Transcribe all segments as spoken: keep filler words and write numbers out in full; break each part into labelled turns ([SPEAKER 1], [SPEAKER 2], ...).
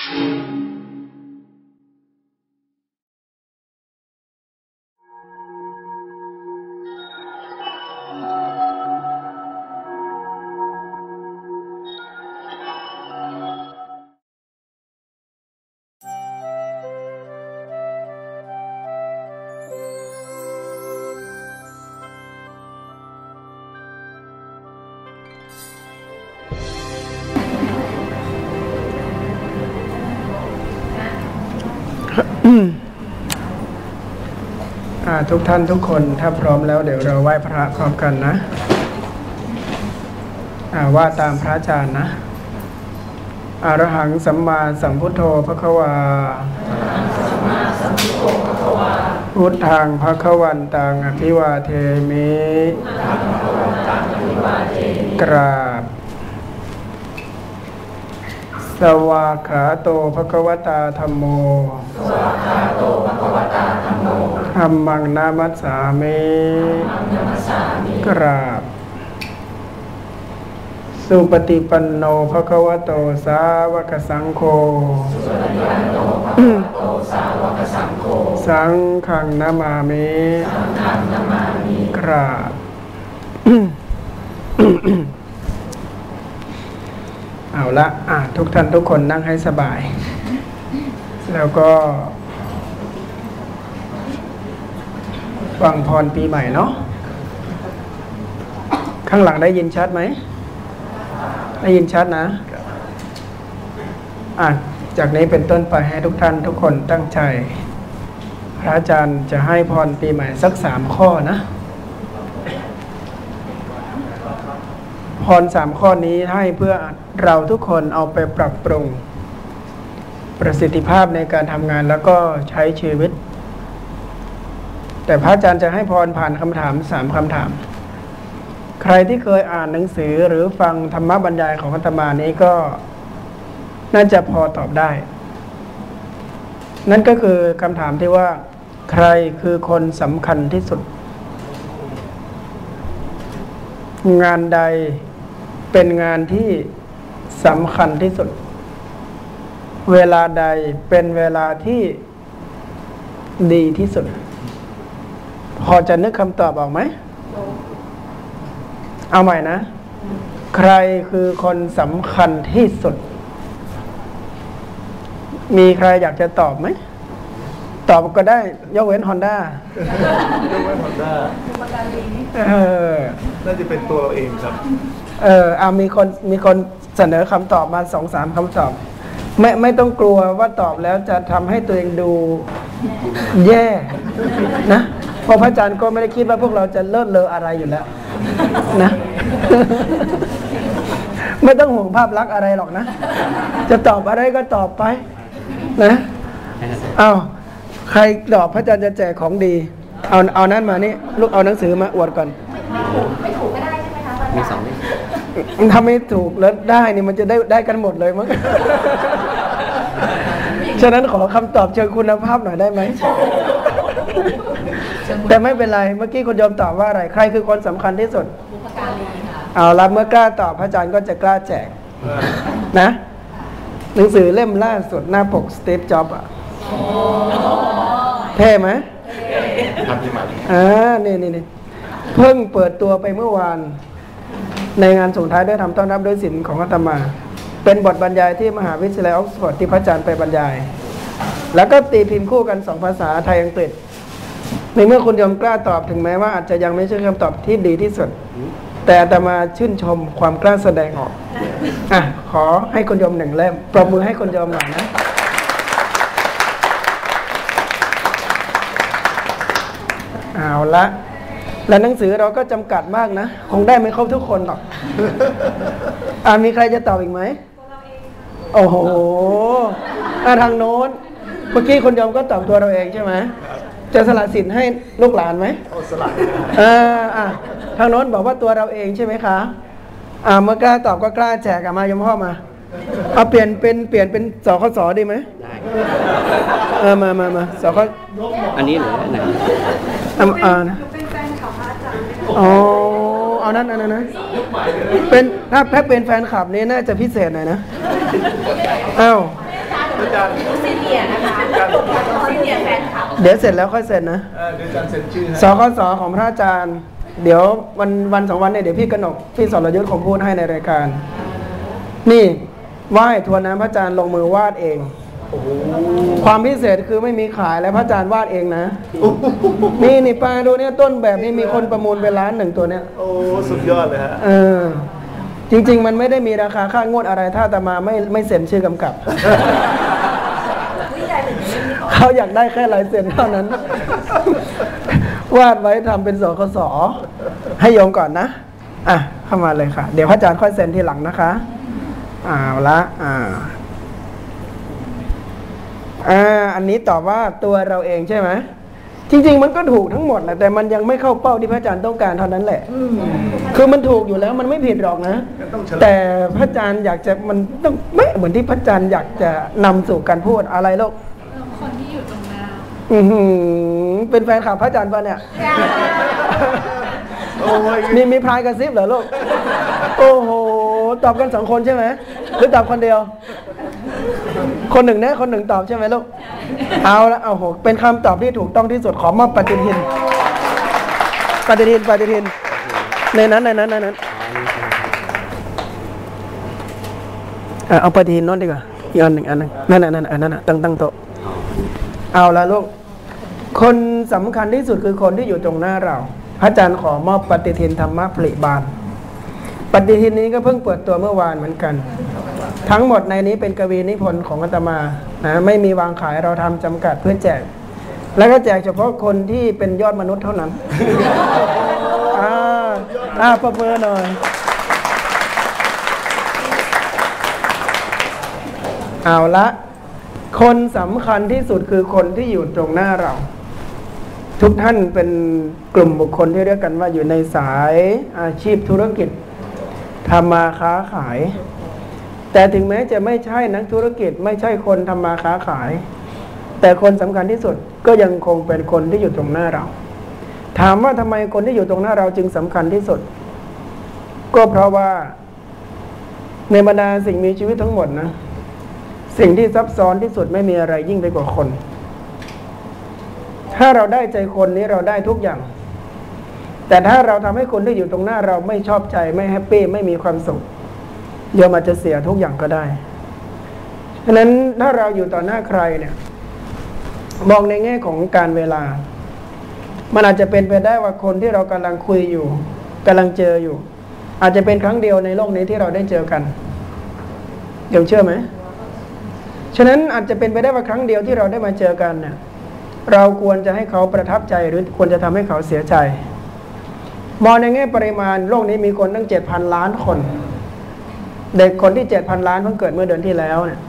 [SPEAKER 1] ทุกท่านทุกคนถ้าพร้อมแล้วเดี๋ยวเราไหว้พระพร้อมกันนะว่าตามพระอาจารย์นะอรหังสัมมาสัมพุทโธภควาพุทธังภควันตังอภิวาเทมิกราบสวากขาโตภควตาธัมโมธัมมังนามัสสามิกราบสุปฏิปันโนภควโตสาวกสังโฆสังฆังนามามิกราบเอาละอ่ะทุกท่านทุกคนนั่งให้สบายแล้วก็ฟังพรปีใหม่เนาะข้างหลังได้ยินชัดไหมได้ยินชัดนะอ่ะจากนี้เป็นต้นไปให้ทุกท่านทุกคนตั้งใจพระอาจารย์จะให้พรปีใหม่สักสามข้อนะพรสามข้อนี้ให้เพื่อเราทุกคนเอาไปปรับปรุงประสิทธิภาพในการทำงานแล้วก็ใช้ชีวิตแต่พระอาจารย์จะให้พรผ่านคำถามสามคำถามใครที่เคยอ่านหนังสือหรือฟังธรรมบรรยายของอาตมานี้ก็น่าจะพอตอบได้นั่นก็คือคำถามที่ว่าใครคือคนสำคัญที่สุดงานใดเป็นงานที่สำคัญที่สุดเวลาใดเป็นเวลาที่ดีที่สุดพอจะนึกคำตอบออกไหมเอาใหม่นะใครคือคนสำคัญที่สุดมีใครอยากจะตอบไหมตอบก็ได้ยกเว้น Honda
[SPEAKER 2] ยกเว้น Honda
[SPEAKER 1] เออ
[SPEAKER 2] น่าจะเป็นตัวเราเองครับ
[SPEAKER 1] เออเอามีคนมีคนเสนอคำตอบมาสองสามคำตอบไม่ไม่ต้องกลัวว่าตอบแล้วจะทำให้ตัวเองดูแย่นะเพราะพระอาจารย์ก็ไม่ได้คิดว่าพวกเราจะเลิศเลออะไรอยู่แล้วนะไม่ต้องห่วงภาพลักษณ์อะไรหรอกนะจะตอบอะไรก็ตอบไปนะเอาใครตอบพระอาจารย์จะแจกของดีเอาเอานั้นมานี่ลูกเอาหนังสือมาอวดก่อน
[SPEAKER 3] ไม่ถูกก็ได้ใช่ไหมคะมีสอง
[SPEAKER 1] ถ้าไม่ถูกแล้วได้นี่มันจะได้ได้กันหมดเลยมั้งฉะนั้นขอคำตอบเชิงคุณภาพหน่อยได้ไหมแต่ไม่เป็นไรเมื่อกี้คุณโยมตอบว่าอะไรใครคือคนสำคัญที่สุดบุพการีค่ะเอาละเมื่อกล้าตอบพระอาจารย์ก็จะกล้าแจกนะหนังสือเล่มล่าสุดหน้าปกสตีฟจ็อบส์อ่ะเท่ไหม
[SPEAKER 2] ทำที่ใหม่
[SPEAKER 1] อ่านี่นี่นี่เพิ่งเปิดตัวไปเมื่อวานในงานส่งท้ายด้วยธรรมต้อนรับด้วยศีลของอาตมาเป็นบทบรรยายที่มหาวิทยาลัยออกซฟอร์ดที่พระอาจารย์ไปบรรยายแล้วก็ตีพิมพ์คู่กันสองภาษาไทยอังกฤษในเมื่อคุณโยมกล้าตอบถึงแม้ว่าอาจจะยังไม่ใช่คำตอบที่ดีที่สุดแต่อาตมาชื่นชมความกล้าแสดงออกอ่ะขอให้คุณโยมหนึ่งเล่มปรบมือให้คุณโยมหน่อยนะเอาละและหนังสือเราก็จำกัดมากนะคงได้ไม่ครบทุกคนหรอกอ่ามีใครจะตอบอีกไหมโอ้โหทางโน้นเมื่อกี้คุณโยมก็ตอบตัวเราเองใช่ไหมจะสละสิทธิ์ให้ลูกหลานไหม
[SPEAKER 2] โอ้สละ
[SPEAKER 1] อ่าอ่าทางโน้นบอกว่าตัวเราเองใช่ไหมคะอ่าเมื่อกล้าตอบก็กล้าแจกมายมพ่อมาเอาเปลี่ยนเป็นเปลี่ยนเป็นสคสดีไหมได้เออมามามาสค
[SPEAKER 4] อันนี้หรืออันไหน
[SPEAKER 1] อ่าอ่านะอ๋อเอานั่นนั่นนะเป็นถ้าแพ้เป็นแฟนคลับนี่น่าจะพิเศษหน่อยนะอ้าว
[SPEAKER 2] อาจารย์
[SPEAKER 3] ซีเนียร์นะคะซีเนียร์แฟนคลับ
[SPEAKER 1] เดี๋ยวเสร็จแล้วค่อยเซ็นนะ
[SPEAKER 2] เอ่อเดี๋ยวอาจารย์เซ็นชื่อให้
[SPEAKER 1] สคสของพระอาจารย์ เดี๋ยววันวันสองวันเนี่ยเดี๋ยวพี่กนกพี่สรยุทธ์คงพูดให้ในรายการ นี่ไหว้ทวนน้ำพระอาจารย์ลงมือวาดเอง
[SPEAKER 2] โอ้โห
[SPEAKER 1] ความพิเศษคือไม่มีขายแล้วพระอาจารย์วาดเองนะ นี่นี่ปลาดูเนี่ยต้นแบบนี้มีคนประมูลไปล้านหนึ่งตัวเนี้ย
[SPEAKER 2] โอ้สุดยอดเลยฮะ
[SPEAKER 1] เออ จริง ๆ มันไม่ได้มีราคาค่างวดอะไรถ้าอาตมาไม่ไม่เซ็นชื่อกำกับ
[SPEAKER 3] วิจัยถึงนี้มี
[SPEAKER 1] เขาอยากได้แค่ลายเซ็นเท่านั้น วาดไว้ทำเป็นสคสให้โยมก่อนนะ อ่ะ เข้ามาเลยค่ะ เดี๋ยวพระอาจารย์ค่อยเซ็นทีหลังนะคะเอาละอ่าอ่าอันนี้ตอบว่าตัวเราเองใช่ไหมจริง ๆ มันก็ถูกทั้งหมดแหละแต่มันยังไม่เข้าเป้าที่พระอาจารย์ต้องการเท่านั้นแหละ คือมันถูกอยู่แล้วมันไม่ผิดหรอกนะ
[SPEAKER 2] ต้องเฉลย
[SPEAKER 1] แต่พระอาจารย์อยากจะมันต้องไม่เหมือนที่พระอาจารย์อยากจะนำสู่การพูดอะไรลูก
[SPEAKER 3] คนที่อยู่ตรงหน้า
[SPEAKER 1] อือหือเป็นแฟนคลับพระอาจารย์ป่ะเนี่ย
[SPEAKER 2] โอ้ย
[SPEAKER 1] มีมีพรายกระซิบเหรอลูก โอ้โห ตอบกันสองคนใช่ไหมหรือตอบคนเดียว คนหนึ่งนะคนหนึ่งตอบใช่ไหมลูก เอาละเอาโหเป็นคำตอบที่ถูกต้องที่สุดขอมอบปฏิทิน ปฏิทินปฏิทิน ในนั้นในนั้นในนั้นอ่ะเอาปฏิทินโน้นดีกว่าอีกอันหนึ่งอันหนึ่งนั่นน่ะนั่นน่ะอันนั้นน่ะตั้งตั้งโต๊ะเอาละลูก คนสำคัญที่สุดคือคนที่อยู่ตรงหน้าเรา พระอาจารย์ขอมอบปฏิทินธรรมะผลิบานปฏิทินนี้ก็เพิ่งเปิดตัวเมื่อวานเหมือนกัน ทั้งหมดในนี้เป็นกวีนิพนธ์ของอาตมานะไม่มีวางขายเราทำจำกัดเพื่อแจก แล้วก็แจกเฉพาะคนที่เป็นยอดมนุษย์เท่านั้น อ่าอ่าประเมินหน่อยเอาละคนสำคัญที่สุดคือคนที่อยู่ตรงหน้าเรา ทุกท่านเป็นกลุ่มบุคคลที่เรียกกันว่าอยู่ในสายอาชีพธุรกิจทำมาค้าขาย แต่ถึงแม้จะไม่ใช่นักธุรกิจไม่ใช่คนทำมาค้าขาย แต่คนสำคัญที่สุดก็ยังคงเป็นคนที่อยู่ตรงหน้าเรา ถามว่าทำไมคนที่อยู่ตรงหน้าเราจึงสำคัญที่สุด ก็เพราะว่าในบรรดาสิ่งมีชีวิตทั้งหมดนะสิ่งที่ซับซ้อนที่สุดไม่มีอะไรยิ่งไปกว่าคน ถ้าเราได้ใจคนนี้เราได้ทุกอย่าง แต่ถ้าเราทำให้คนที่อยู่ตรงหน้าเราไม่ชอบใจไม่แฮปปี้ไม่มีความสุขโยมอาจจะเสียทุกอย่างก็ได้ฉะนั้นถ้าเราอยู่ต่อหน้าใครเนี่ยมองในแง่ของการเวลามันอาจจะเป็นไปได้ว่าคนที่เรากำลังคุยอยู่กำลังเจออยู่ อาจจะเป็นครั้งเดียวในโลกนี้ที่เราได้เจอกันโยมเชื่อไหมฉะนั้นอาจจะเป็นไปได้ว่าครั้งเดียวที่เราได้มาเจอกันเนี่ยเราควรจะให้เขาประทับใจหรือควรจะทำให้เขาเสียใจมองในแง่ปริมาณโลกนี้มีคนตั้งเจ็ดพันล้านคนเด็กคนที่เจ็ดพันล้านเพิ่งเกิดเมื่อเดือนที่แล้วเนี่ย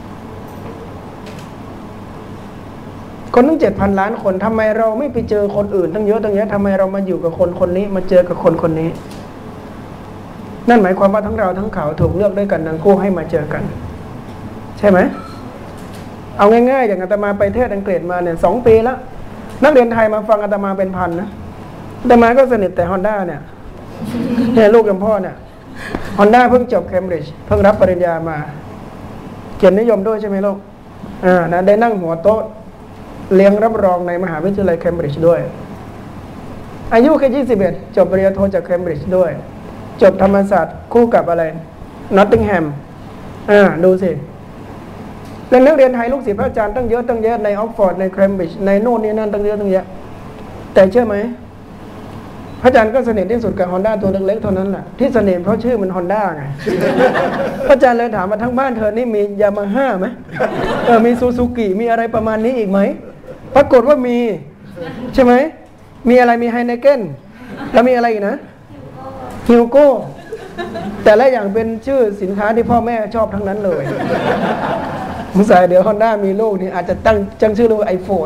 [SPEAKER 1] คนตั้งเจ็ดพันล้านคนทำไมเราไม่ไปเจอคนอื่นตั้งเยอะตั้งแยะทำไมเรามาอยู่กับคนคนนี้มาเจอกับคนคนนี้นั่นหมายความว่าทั้งเราทั้งเขาถูกเลือกด้วยกันทั้งคู่ให้มาเจอกันใช่ไหมเอาง่ายๆอย่างอาตมาไปเทศอังกฤษมาเนี่ยสองปีแล้วนักเรียนไทยมาฟังอาตมาเป็นพันนะอาตมาก็สนิทแต่ฮอนด้าเนี่ยเนี่ยลูกกับพ่อเนี่ยฮอนด้าเพิ่งจบเคมบริดจ์เพิ่งรับปริญญามาเกียรตินิยมด้วยใช่ไหมลูกอ่านะได้นั่งหัวโต๊ะเลี้ยงรับรองในมหาวิทยาลัยเคมบริดจ์ด้วยอายุแค่ยี่สิบเอ็ดจบปริญญาโทจากเคมบริดจ์ด้วยจบธรรมศาสตร์คู่กับอะไรนอตติงแฮมอ่าดูสิและนักเรียนไทยลูกศิษย์พระอาจารย์ตั้งเยอะตั้งแยะในออกฟอร์ดในเคมบริดจ์ในโน่นนี่นั่นตั้งเยอะตั้งแยะแต่เชื่อไหมพระอาจารย์ก็สนิทที่สุดกับฮอนด้าตัวเล็กๆเท่านั้นแหละที่สนิทเพราะชื่อมันฮอนด้าไง พระอาจารย์เลยถามมาทั้งบ้านเธอนี่มียามาฮ่าไหมเออมีซูซูกิมีอะไรประมาณนี้อีกไหมปรากฏว่ามีใช่ไหมมีอะไรมีไฮเนเก้นแล้วมีอะไรอีกนะฮิวโก้แต่ละอย่างเป็นชื่อสินค้าที่พ่อแม่ชอบทั้งนั้นเลยสงสัยเดี๋ยวฮอนด้ามีลูกนี่อาจจะตั้งจังชื่อลูกไอโฟน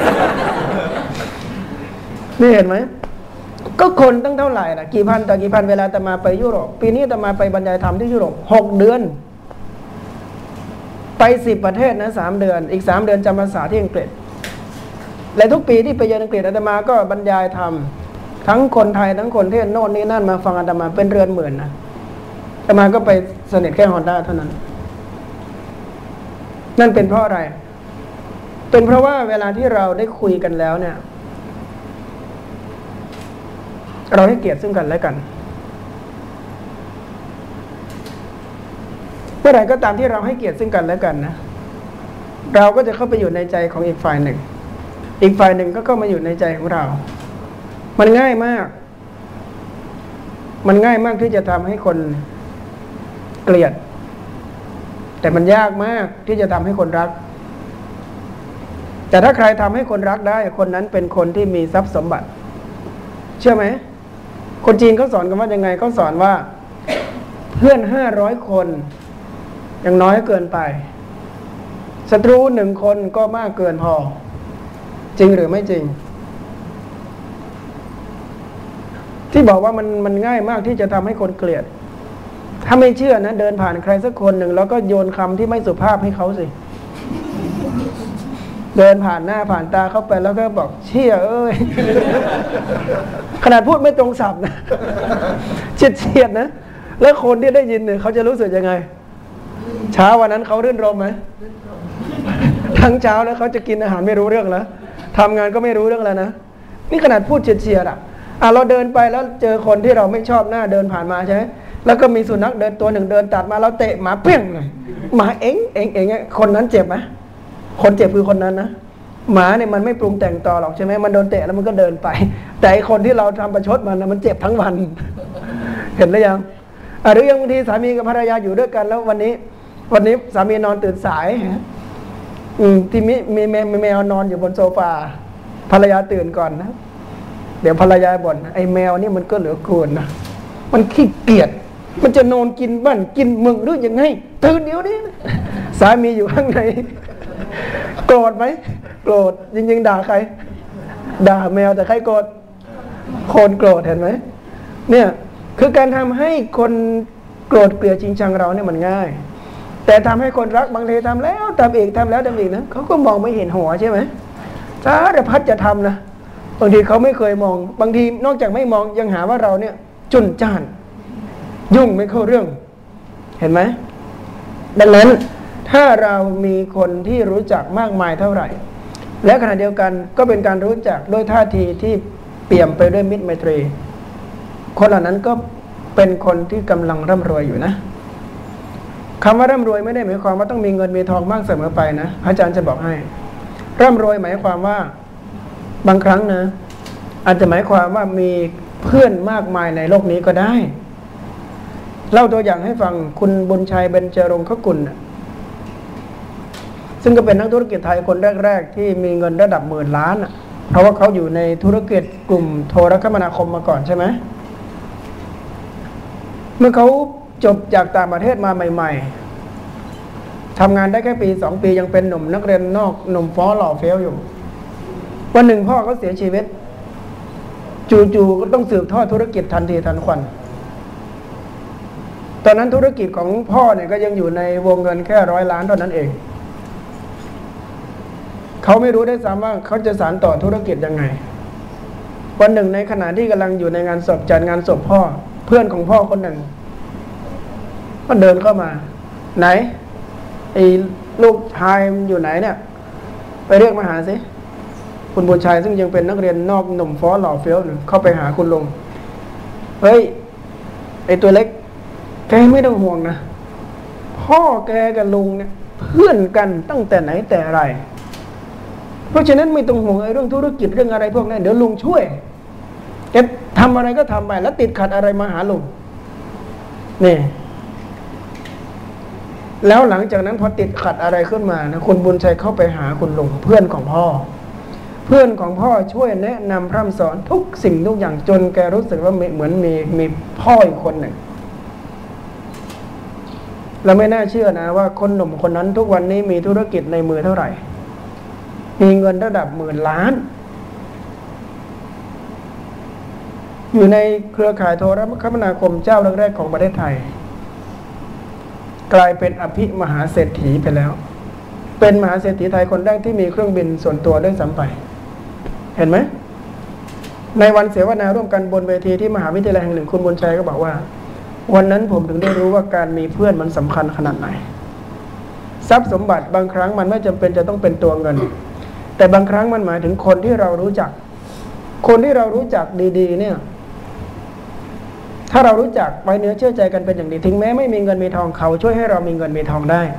[SPEAKER 1] นี่เห็นไหมก็คนตั้งเท่าไหร่ล่ะกี่พันต่อกี่พันเวลาแต่มาไปยุโรปปีนี้แต่มาไปบรรยายธรรมที่ยุโรปหกเดือนไปสิบประเทศนะสามเดือนอีกสามเดือนจำภาษาที่อังกฤษและทุกปีที่ไปเยือนอังกฤษอาตมาก็บรรยายธรรมทั้งคนไทยทั้งคนเทศโน่นนี่นั่นมาฟังอาตมาเป็นเรือนหมื่นนะอาตมาก็ไปสนิทแค่ฮอนด้าเท่านั้นนั่นเป็นเพราะอะไรเป็นเพราะว่าเวลาที่เราได้คุยกันแล้วเนี่ยเราให้เกียรติซึ่งกันและกันเมื่อไหร่ก็ตามที่เราให้เกียรติซึ่งกันและกันนะเราก็จะเข้าไปอยู่ในใจของอีกฝ่ายหนึ่งอีกฝ่ายหนึ่งก็เข้ามาอยู่ในใจของเรามันง่ายมากมันง่ายมากที่จะทำให้คนเกลียดแต่มันยากมากที่จะทำให้คนรักแต่ถ้าใครทำให้คนรักได้คนนั้นเป็นคนที่มีทรัพย์สมบัติเชื่อไหมคนจีนเขาสอนกันว่ายังไงเขาสอนว่าเพื่อนห้าร้อยคนยังน้อยเกินไปศัตรูหนึ่งคนก็มากเกินพอจริงหรือไม่จริงที่บอกว่ามันมันง่ายมากที่จะทำให้คนเกลียดถ้าไม่เชื่อนะเดินผ่านใครสักคนหนึ่งแล้วก็โยนคำที่ไม่สุภาพให้เขาสิเดินผ่านหน้าผ่านตาเข้าไปแล้วก็บอกเชี่ยเอ้ยขนาดพูดไม่ตรงศัพท์นะเฉียดเฉียดนะแล้วคนที่ได้ยินเนี่ยเขาจะรู้สึกยังไงเช้าวันนั้นเขารื่นรมไหมทั้งเช้าแล้วเขาจะกินอาหารไม่รู้เรื่องแล้วทำงานก็ไม่รู้เรื่องแล้วนะนี่ขนาดพูดเฉียดเฉียดอ่ะอ่ะเราเดินไปแล้วเจอคนที่เราไม่ชอบหน้าเดินผ่านมาใช่ไหมแล้วก็มีสุนัขเดินตัวหนึ่งเดินตัดมาเราเตะหมาเปี้ยงเลยหมาเอ็งเอ็งเอ็งคนนั้นเจ็บไหมคนเจ็บคือคนนั้นนะหมาเนี่ยมันไม่ปรุงแต่งต่อหรอกใช่ไหมมันโดนเตะแล้วมันก็เดินไปแต่ไอคนที่เราทำประชดมันนะมันเจ็บทั้งวันเห็นหรือยังหรือยังบางทีสามีกับภรรยาอยู่ด้วยกันแล้ววันนี้วันนี้สามีนอนตื่นสายอืมที่มีมีแมวมีแมวนอนอยู่บนโซฟาภรรยาตื่นก่อนนะเดี๋ยวภรรยาบ่นไอ้แมวนี่มันก็เหลือเกินนะมันขี้เกียจมันจะนอนกินบ้านกินมึงหรือยังไงตื่นเดี๋ยวนี้สามีอยู่ข้างในโกรธไหมโกรธจริงๆด่าใครด่าแมวแต่ใครโกรธคนโกรธเห็นไหมเนี่ยคือการทำให้คนโกรธเกลียดจริงชังเราเนี่ยมันง่ายแต่ทำให้คนรักบางทีทำแล้วทำอีกทำแล้วทำอีกนะเขาก็มองไม่เห็นหัวใช่ไหมสารพัดจะทำนะบางทีเขาไม่เคยมองบางทีนอกจากไม่มองยังหาว่าเราเนี่ยจุนจ้านยุ่งไม่เข้าเรื่องเห็นไหมดังนั้นถ้าเรามีคนที่รู้จักมากมายเท่าไหร่และขณะเดียวกันก็เป็นการรู้จักด้วยท่าทีที่เปี่ยมไปด้วยมิตรไมตรีคนเหล่านั้นก็เป็นคนที่กำลังร่ำรวยอยู่นะคำว่าร่ำรวยไม่ได้หมายความว่าต้องมีเงินมีทองมากเสมอไปนะอาจารย์จะบอกให้ร่ำรวยหมายความว่าบางครั้งนะอาจจะหมายความว่ามีเพื่อนมากมายในโลกนี้ก็ได้เล่าตัวอย่างให้ฟังคุณบุญชัยเบญจรงคกุลซึ่งก็เป็นนักธุรกิจไทยคนแรกๆที่มีเงินระดับหมื่นล้านเพราะว่าเขาอยู่ในธุรกิจกลุ่มโทรคมนาคมมาก่อนใช่ไหมเมื่อเขาจบจากต่างประเทศมาใหม่ๆทำงานได้แค่ปีสองปียังเป็นหนุ่มนักเรียนนอกหนุ่มฟ้อหล่อเฟี้ยวอยู่วันหนึ่งพ่อเขาเสียชีวิตจู่ๆก็ต้องสืบทอดธุรกิจทันทีทันควันตอนนั้นธุรกิจของพ่อเนี่ยก็ยังอยู่ในวงเงินแค่ร้อยล้านเท่านั้นเองเขาไม่รู้ได้ซ้ำว่าเขาจะสานต่อธุรกิจยังไงวันหนึ่งในขณะที่กำลังอยู่ในงานศพจัดงานศพพ่อเพื่อนของพ่อคนหนึ่งก็เดินเข้ามาไหนไอ้ลูกชายมันอยู่ไหนเนี่ยไปเรียกมาหาสิคุณบุญชัยซึ่งยังเป็นนักเรียนนอกหนุ่มฟ้อหล่อเฟี้ยวหนึ่งเข้าไปหาคุณลุงเฮ้ยไอ้ตัวเล็กแกไม่ต้องห่วงนะพ่อแกกับลุงเนี่ยเพื่อนกันตั้งแต่ไหนแต่ไรเพราะฉะนั้นไม่ต้องห่วงไอ้เรื่องธุรกิจเรื่องอะไรพวกนั้นเดี๋ยวลุงช่วยแกทำอะไรก็ทำไปแล้วติดขัดอะไรมาหาลุงนี่แล้วหลังจากนั้นพอติดขัดอะไรขึ้นมานะคุณบุญชัยเข้าไปหาคุณลุงเพื่อนของพ่อเพื่อนของพ่อช่วยแนะนำพร่ำสอนทุกสิ่งทุกอย่างจนแกรู้สึกว่าเหมือนมีมีพ่ออีกคนหนึ่งเราไม่น่าเชื่อนะว่าคนหนุ่มคนนั้นทุกวันนี้มีธุรกิจในมือเท่าไหร่มีเงินระดับหมื่นล้านอยู่ในเครือข่ายโทรคมนาคมเจ้าแรกๆของประเทศไทยกลายเป็นอภิมหาเศรษฐีไปแล้วเป็นมหาเศรษฐีไทยคนแรกที่มีเครื่องบินส่วนตัวด้วยซ้ำไปเห็นไหมในวันเสวนาร่วมกันบนเวทีที่มหาวิทยาลัยแห่งหนึ่งคุณบุญชัยก็บอกว่าวันนั้นผมถึงได้รู้ว่าการมีเพื่อนมันสำคัญขนาดไหนทรัพย์สมบัติบางครั้งมันไม่จำเป็นจะต้องเป็นตัวเงิน แต่บางครั้งมันหมายถึงคนที่เรารู้จัก คนที่เรารู้จักดีๆเนี่ยถ้าเรารู้จักไว้เนื้อเชื่อใจกันเป็นอย่างดีถึงแม้ไม่มีเงินมีทองเขาช่วยให้เรามีเงินมีทองได้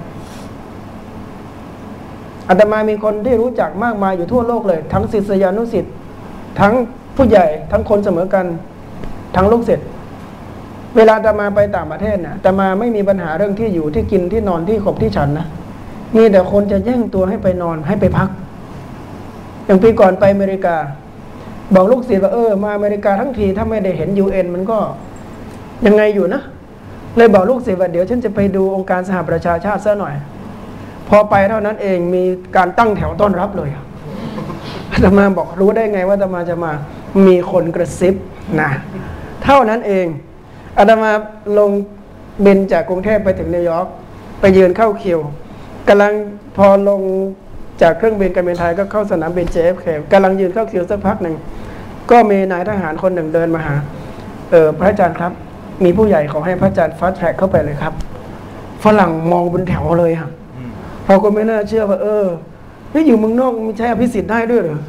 [SPEAKER 1] อาตมามีคนที่รู้จักมากมายอยู่ทั่วโลกเลยทั้งศิษยานุศิษย์ทั้งผู้ใหญ่ทั้งคนเสมอกันทั้งลูกศิษย์เวลาอาตมาไปต่างประเทศนะอาตมาไม่มีปัญหาเรื่องที่อยู่ที่กินที่นอนที่ขบที่ฉันนะมีแต่คนจะแย่งตัวให้ไปนอนให้ไปพักอย่างปีก่อนไปอเมริกาบอกลูกศิษย์ว่าเออมาอเมริกาทั้งทีถ้าไม่ได้เห็น ยู เอ็น มันก็ยังไงอยู่นะเลยบอกลูกศิษย์ว่าเดี๋ยวฉันจะไปดูองค์การสหประชาชาติซะหน่อยพอไปเท่านั้นเองมีการตั้งแถวต้อนรับเลยอาตมาบอกรู้ได้ไงว่าอาตมาจะมามีคนกระซิบนะเท่านั้นเองอาตมาลงบินจากกรุงเทพไปถึงนิวยอร์กไปยืนเข้าคิวกำลังพอลงจากเครื่องบินการบินไทยก็เข้าสนามบิน เจ เอฟ เค กำลังยืนเข้าคิวสักพักหนึ่งก็มีนายทหารคนหนึ่งเดินมาหาเออพระอาจารย์ครับมีผู้ใหญ่ขอให้พระอาจารย์ฟาสต์แทร็กเข้าไปเลยครับฝรั่งมองบนแถวเลยค่ะเราก็ไม่น่าเชื่อว่าเออนี่อยู่เมืองนอกมันใช้อภิสิทธิ์ได้ด้วยเหรอ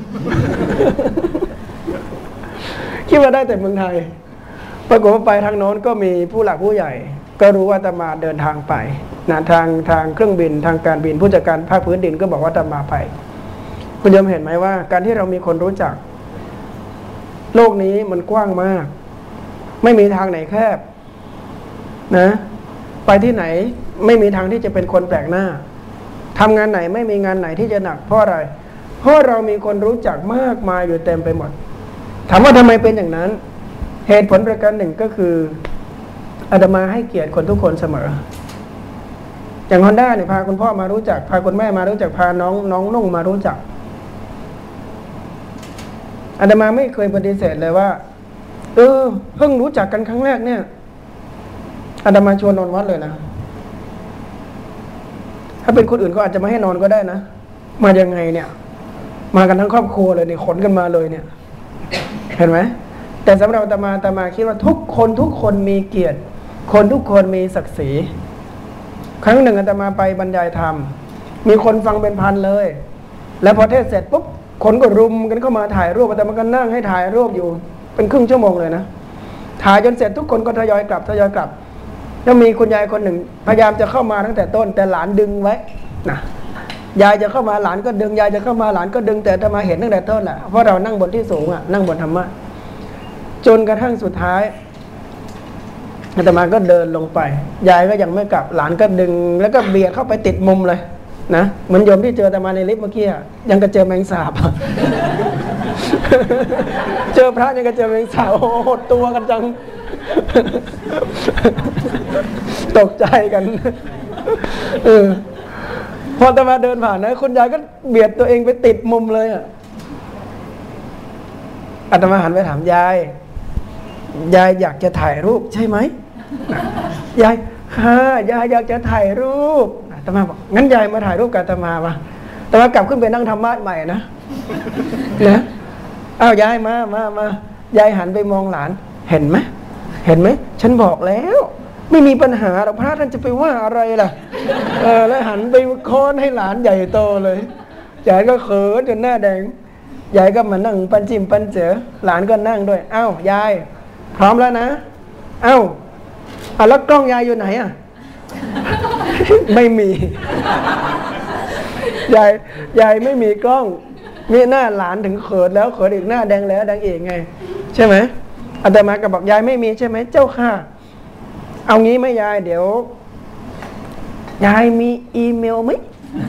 [SPEAKER 1] คิดว่าได้แต่เมืองไทยปรากฏว่าไปทางโน้นก็มีผู้หลักผู้ใหญ่ ก็รู้ว่าอาตมาเดินทางไปนะทางทางเครื่องบินทางการบินผู้จัดการภาคพื้นดินก็บอกว่าอาตมาไปคุณโยมเห็นไหมว่าการที่เรามีคนรู้จักโลกนี้มันกว้างมากไม่มีทางไหนแคบนะไปที่ไหนไม่มีทางที่จะเป็นคนแปลกหน้าทำงานไหนไม่มีงานไหนที่จะหนักเพราะอะไรเพราะเรามีคนรู้จักมากมายอยู่เต็มไปหมดถามว่าทำไมเป็นอย่างนั้นเหตุผลประการหนึ่งก็คืออาตมาให้เกียรติคนทุกคนเสมออย่างฮอนด้าเนี่ยพาคุณพ่อมารู้จักพาคุณแม่มารู้จักพาน้องน้องนุ่งมารู้จักอาตมาไม่เคยปฏิเสธเลยว่าเออเพิ่งรู้จักกันครั้งแรกเนี่ยอาตมาชวนนอนวัดเลยนะถ้าเป็นคนอื่นก็อาจจะไม่ให้นอนก็ได้นะมายังไงเนี่ยมากันทั้งครอบครัวเลยเนี่ยขนกันมาเลยเนี่ยเห็นไหมแต่สำหรับอาตมาอาตมาคิดว่าทุกคนทุกคนมีเกียรติคนทุกคนมีศักดิ์ศรีครั้งหนึ่งอาตมาไปบรรยายธรรมมีคนฟังเป็นพันเลยแล้วพอเทศเสร็จปุ๊บคนก็รุมกันเข้ามาถ่ายรูปอาตมาก็นั่งให้ถ่ายรูปอยู่เป็นครึ่งชั่วโมงเลยนะถ่ายจนเสร็จทุกคนก็ทยอยกลับทยอยกลับแล้วมีคุณยายคนหนึ่งพยายามจะเข้ามาตั้งแต่ต้นแต่หลานดึงไว้นะยายจะเข้ามาหลานก็ดึงยายจะเข้ามาหลานก็ดึงแต่อาตมาเห็นตั้งแต่ต้นแหละเพราะเรานั่งบนที่สูงอ่ะนั่งบนธรรมะจนกระทั่งสุดท้ายอาตมาก็เดินลงไปยายก็ยังไม่กลับหลานก็ดึงแล้วก็เบียดเข้าไปติดมุมเลยนะเหมือนโยมที่เจออาตมาในลิฟต์เมื่อกี้ยังก็เจอแมงสาบ เจอพระยังก็เจอแมงสาบโอ้โหดตัวกันจัง ตกใจกันเออพออาตมาเดินผ่านนะคุณยายก็เบียดตัวเองไปติดมุมเลยอ่ะอาตมาหันไปถามยายยายอยากจะถ่ายรูปใช่ไหมยายค่ะยายอยากจะถ่ายรูปอาตมาบอกงั้นยายมาถ่ายรูปกับอาตมาป่ะอาตมากลับขึ้นไปนั่งธรรมะใหม่นะนะอ้าวยายมามามายายหันไปมองหลานเห็นไหมเห็นไหมฉันบอกแล้วไม่มีปัญหาหรอกพระท่านจะไปว่าอะไรล่ะเออแล้วหันไปค้อนให้หลานใหญ่โตเลยยายก็เขินจนหน้าแดงยายก็มานั่งปันจิมปันเจอหลานก็นั่งด้วยอ้าวยายพร้อมแล้วนะเอ้าอ่ะแล้วกล้องยายอยู่ไหนอ่ะ ไม่มียายยายไม่มีกล้องมีหน้าหลานถึงเขินแล้วเขินอีกหน้าแดงแล้วแดงอีกไงใช่ไหมอาตมาก็บอกยายไม่มีใช่ไหมเจ้าค่ะเอางี้ไหมยายเดี๋ยวยายมีอีเมลไหม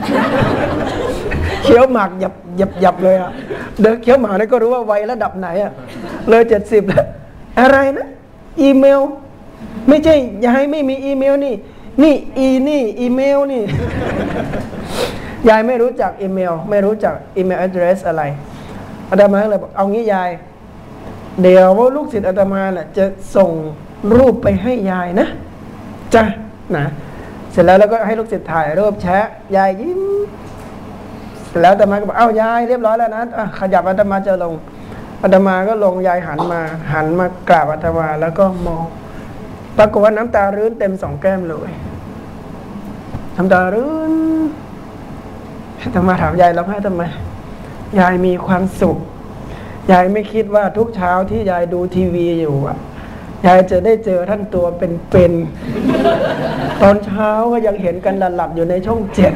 [SPEAKER 1] เคี้ยวหมากหยับหยับหยับเลยอ่ะเดินเคี้ยวหมากนี่ก็รู้ว่าวัยระดับไหนอ่ะเลยเจ็ดสิบแล้วอะไรนะอีเมลไม่ใช่ยายไม่มีอีเมลนี่นี่อีนี่อีเมลนี่ ยายไม่รู้จักอีเมลไม่รู้จักอีเมล address อะไรอาตมาเลยบอกเอางี้ยายเดี๋ยวลูกศิษย์อาตมาแหละจะส่งรูปไปให้ยายนะจ้ะนะเสร็จแล้วแล้วก็ให้ลูกศิษย์ถ่ายรูปแชะยายยิ้มเสร็จแล้วอาตมาก็บอกเอ้ายายเรียบร้อยแล้วนะอ่ะขยับอาตมาจะลงอาตมาก็ลงยายหันมาหันมากราบอาตมาแล้วก็มองปรากฏว่าน้ำตารื้นเต็มสองแก้มเลยทำตารื่นอาตมาถามยายร้องไห้ทำไมยายมีความสุขยายไม่คิดว่าทุกเช้าที่ยายดูทีวีอยู่อ่ะยายจะได้เจอท่านตัวเป็นๆตอนเช้าก็ยังเห็นกันหลับๆอยู่ในช่องเจ็ด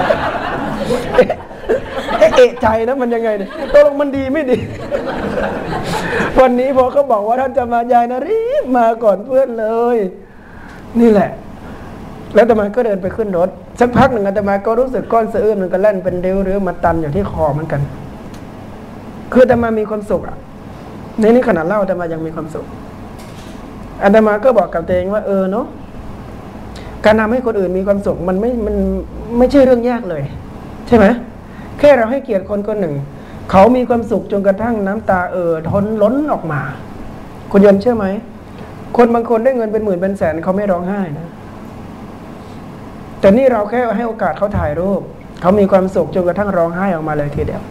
[SPEAKER 1] เอะใจนะมันยังไงเนี่ยตกลงมันดีไม่ดีวันนี้พอเขาบอกว่าท่านจะมายายนะรีบมาก่อนเพื่อนเลยนี่แหละแล้วอาตมาก็เดินไปขึ้นรถสักพักหนึ่งอาตมาก็รู้สึกก้อนสะอื้นมันก็แล่นเป็นเรี้ยวๆมาตันอยู่ที่คอเหมือนกันคืออาตมามีความสุขอ่ะในนี้ขนาดเล่าอาตมายังมีความสุขอาตมาก็บอกกับตัวเองว่าเออเนาะการทำให้คนอื่นมีความสุขมันไม่มันไม่ใช่เรื่องยากเลยใช่ไหมแค่เราให้เกียรติคนคนหนึ่งเขามีความสุขจนกระทั่งน้ำตาเอ่อทนล้นออกมาคุณโยมเชื่อไหมคนบางคนได้เงินเป็นหมื่นเป็นแสนเขาไม่ร้องไห้นะแต่นี่เราแค่ให้โอกาสเขาถ่ายรูปเขามีความสุขจนกระทั่งร้องไห้ออกมาเลยทีเดียว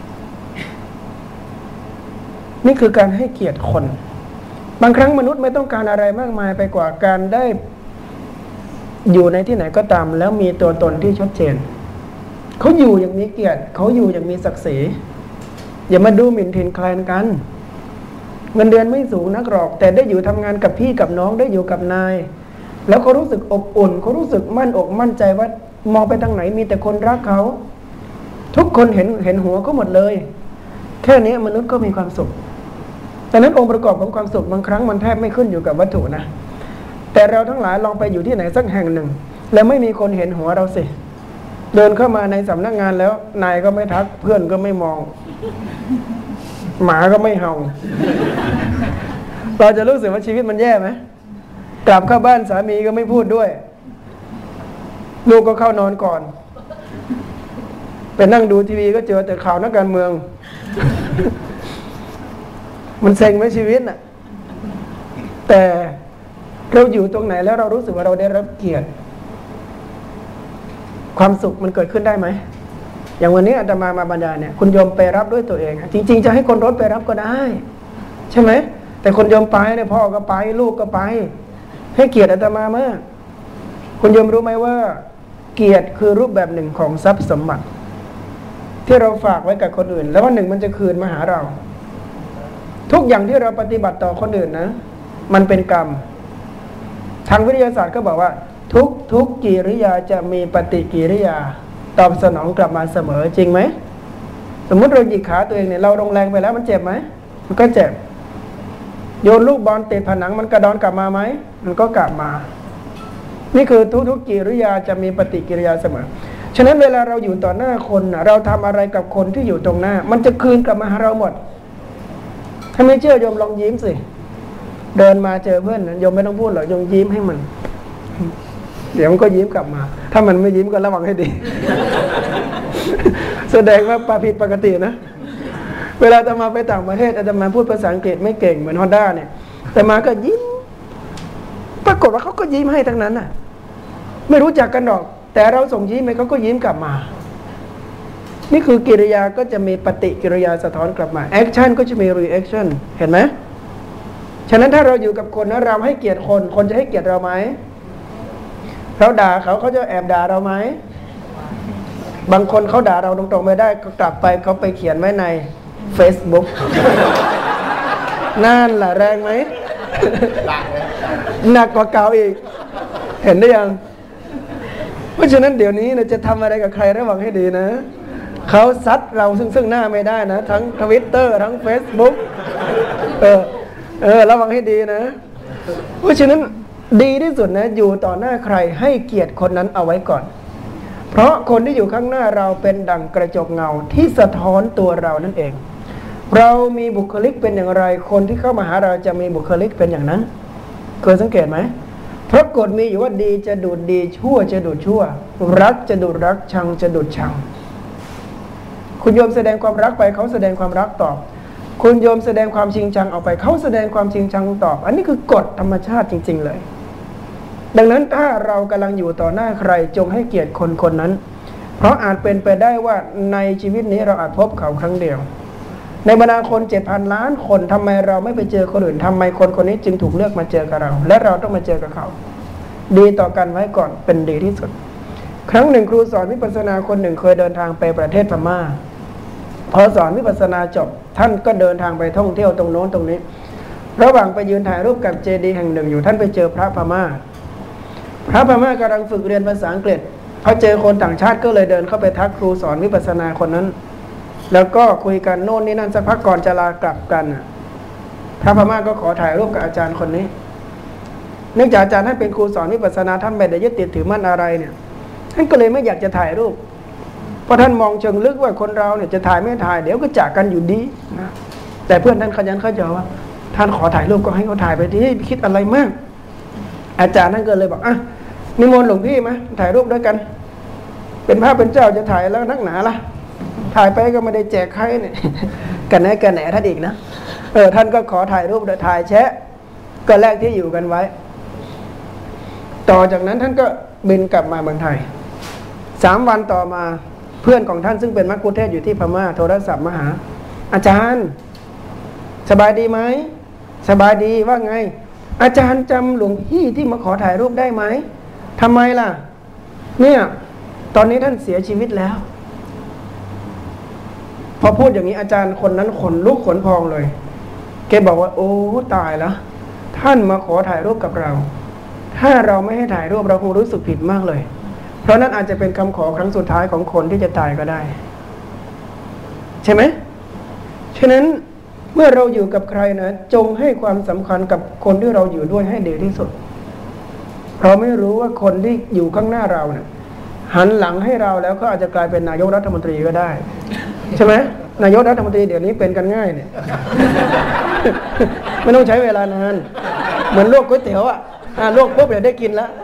[SPEAKER 1] นี่คือการให้เกียรติคนบางครั้งมนุษย์ไม่ต้องการอะไรมากมายไปกว่าการได้อยู่ในที่ไหนก็ตามแล้วมีตัวตนที่ชัดเจนเขาอยู่อย่างมีเกียรติเขาอยู่อย่างมีศักดิ์ศรีอย่ามาดูหมิ่นถิ่นแคลนกันเงินเดือนไม่สูงนักหรอกแต่ได้อยู่ทำงานกับพี่กับน้องได้อยู่กับนายแล้วเขารู้สึกอบอุ่นเขารู้สึกมั่นอกมั่นใจว่ามองไปทางไหนมีแต่คนรักเขาทุกคนเห็นเห็นหัวเขาหมดเลยแค่นี้มนุษย์ก็มีความสุขแต่นั้นองค์ประกอบของความสุขบางครั้งมันแทบไม่ขึ้นอยู่กับวัตถุนะแต่เราทั้งหลายลองไปอยู่ที่ไหนสักแห่งหนึ่งแล้วไม่มีคนเห็นหัวเราสิเดินเข้ามาในสำนักงานแล้วนายก็ไม่ทักเพื่อนก็ไม่มองหมาก็ไม่เห่าเราจะรู้สึกว่าชีวิตมันแย่ไหมกลับเข้าบ้านสามีก็ไม่พูดด้วยลูกก็เข้านอนก่อนไปนั่งดูทีวีก็เจอแต่ข่าวนักการเมืองมันเซ็งไหมชีวิตน่ะแต่เราอยู่ตรงไหนแล้วเรารู้สึกว่าเราได้รับเกียรติความสุขมันเกิดขึ้นได้ไหมอย่างวันนี้อาตมามาบรรยายเนี่ยคุณโยมไปรับด้วยตัวเองจริงๆจะให้คนรถไปรับก็ได้ใช่ไหมแต่คนโยมไปเนี่ยพ่อก็ไปลูกก็ไปให้เกียรติอาตมามากคุณโยมรู้ไหมว่าเกียรติคือรูปแบบหนึ่งของทรัพย์สมบัติที่เราฝากไว้กับคนอื่นแล้ววันหนึ่งมันจะคืนมาหาเราทุกอย่างที่เราปฏิบัติต่อคนอื่นนะมันเป็นกรรมทางวิทยาศาสตร์ก็บอกว่าทุกทุกกิริยาจะมีปฏิกิริยาตอบสนองกลับมาเสมอจริงไหมสมมุติเราหยิกขาตัวเองเนี่ยเราลงแรงไปแล้วมันเจ็บไหมมันก็เจ็บโยนลูกบอลติดผนังมันกระดอนกลับมาไหมมันก็กลับมานี่คือทุกทุกกิริยาจะมีปฏิกิริยาเสมอฉะนั้นเวลาเราอยู่ต่อหน้าคนเราทำอะไรกับคนที่อยู่ตรงหน้ามันจะคืนกลับมาหาเราหมดถ้าไม่เชื่อโยมลองยิ้มสิเดินมาเจอเพื่อนโยมไม่ต้องพูดหรอกโยมยิ้มให้มันเดี๋ยวมันก็ยิ้มกลับมาถ้ามันไม่ยิ้มก็ระวังให้ดี แสดงว่าปาผิดปกตินะเวลาจะมาไปต่างประเทศอาจจะมาพูดภาษาอังกฤษไม่เก่งเหมือนฮอนด้าเนี่ยแต่มาก็ยิ้มปรากฏว่าเขาก็ยิ้มให้ทั้งนั้นน่ะไม่รู้จักกันหรอกแต่เราส่งยิ้มไปเขาก็ยิ้มกลับมานี่คือกิริยาก็จะมีปฏิกิริยาสะท้อนกลับมาแอคชั่นก็จะมีรีแอคชั่นเห็นไหมฉะนั้นถ้าเราอยู่กับคนนะเราให้เกียรติคนคนจะให้เกียรติเราไหมเราด่าเขาเขาจะแอบด่าเราไหมบางคนเขาด่าเราตรงๆไม่ได้ก็กลับไปเขาไปเขียนไว้ใน Facebook นั่นแหละแรงไหมหนักกว่าเก่าอีกเห็นได้ยังเพราะฉะนั้นเดี๋ยวนี้เราจะทำอะไรกับใครระวังให้ดีนะเขาซัดเราซึ่งซึ่งหน้าไม่ได้นะทั้ง Twitter ทั้ง Facebook เออเออระวังให้ดีนะเพราะฉะนั้นดีที่สุดนะอยู่ต่อหน้าใครให้เกียรติคนนั้นเอาไว้ก่อนเพราะคนที่อยู่ข้างหน้าเราเป็นดั่งกระจกเงาที่สะท้อนตัวเรานั่นเองเรามีบุคลิกเป็นอย่างไรคนที่เข้ามาหาเราจะมีบุคลิกเป็นอย่างนั้นเคยสังเกตไหมเพราะกฎมีอยู่ว่าดีจะดูดดีชั่วจะดูดชั่วรักจะดูดรักชังจะดูดชังคุณโยมแสดงความรักไปเขาแสดงความรักตอบคุณโยมแสดงความจริงจังออกไปเขาแสดงความจริงจังตอบอันนี้คือกฎธรรมชาติจริงๆเลยดังนั้นถ้าเรากำลังอยู่ต่อหน้าใครจงให้เกียรติคนคนนั้นเพราะอาจเป็นไปได้ว่าในชีวิตนี้เราอาจพบเขาครั้งเดียวในบรรดาคนเจ็ดพันล้านคนทำไมเราไม่ไปเจอคนอื่นทำไมคนคนนี้จึงถูกเลือกมาเจอกับเราและเราต้องมาเจอกับเขาดีต่อกันไว้ก่อนเป็นดีที่สุดครั้งหนึ่งครูสอนวิปัสสนาคนหนึ่งเคยเดินทางไปประเทศพม่าพอสอนวิปัสสนาจบท่านก็เดินทางไปท่องเที่ยวตรงโน้นตรงนี้ระหว่างไปยืนถ่ายรูปกับเจดีย์แห่งหนึ่งอยู่ท่านไปเจอพระพม่าพระพม่ากำลังฝึกเรียนภาษาอังกฤษพอเจอคนต่างชาติก็เลยเดินเข้าไปทักครูสอนวิปัสสนาคนนั้นแล้วก็คุยกันโน่นนี่นั่นสักพักก่อนจะลากลับกันพระพม่าก็ขอถ่ายรูปกับอาจารย์คนนี้เนื่องจากอาจารย์ท่านเป็นครูสอนวิปัสสนาท่านไม่ได้ยึดติดถือมั่นอะไรเนี่ยท่านก็เลยไม่อยากจะถ่ายรูปเพราะท่านมองเชิงลึกว่าคนเราเนี่ยจะถ่ายไม่ถ่ายเดี๋ยวก็จากกันอยู่ดีนะแต่เพื่อนท่านขยันเขาจะว่าท่านขอถ่ายรูปก็ให้เขาถ่ายไปที่คิดอะไรมากอาจารย์ท่านก็เลยบอกอ่ะนิมนต์หลวงพี่มาถ่ายรูปด้วยกันเป็นพระเป็นเจ้าจะถ่ายแล้วนักหนาล่ะถ่ายไปก็ไม่ได้แจกใครเนี่ยกันแหนกันแหนท่านอีกนะเออท่านก็ขอถ่ายรูปโดยถ่ายแชะก็แลกที่อยู่กันไว้ต่อจากนั้นท่านก็บินกลับมาเมืองไทยสามวันต่อมาเพื่อนของท่านซึ่งเป็นมัคคุเทศก์อยู่ที่พม่าโทรศัพท์มาหาอาจารย์สบายดีไหมสบายดีว่าไงอาจารย์จำหลวงพี่ที่มาขอถ่ายรูปได้ไหมทำไมล่ะเนี่ยตอนนี้ท่านเสียชีวิตแล้วพอพูดอย่างนี้อาจารย์คนนั้นขนลุกขนพองเลยแกบอกว่าโอ้ตายแล้วท่านมาขอถ่ายรูปกับเราถ้าเราไม่ให้ถ่ายรูปเราคงรู้สึกผิดมากเลยเพราะนั้นอาจจะเป็นคำขอครั้งสุดท้ายของคนที่จะตายก็ได้ใช่ไหมฉะนั้นเมื่อเราอยู่กับใครนะจงให้ความสำคัญกับคนที่เราอยู่ด้วยให้ดีที่สุดเพราะไม่รู้ว่าคนที่อยู่ข้างหน้าเราเนี่ยหันหลังให้เราแล้วก็อาจจะกลายเป็นนายกรัฐมนตรีก็ได้ใช่ไหมนายกรัฐมนตรีเดี๋ยวนี้เป็นกันง่ายเนี่ยไม่ต้องใช้เวลานานเหมือนลวกก๋วยเตี๋ยวอ่ะลวกปุ๊บเดี๋ยวได้กินแล้ว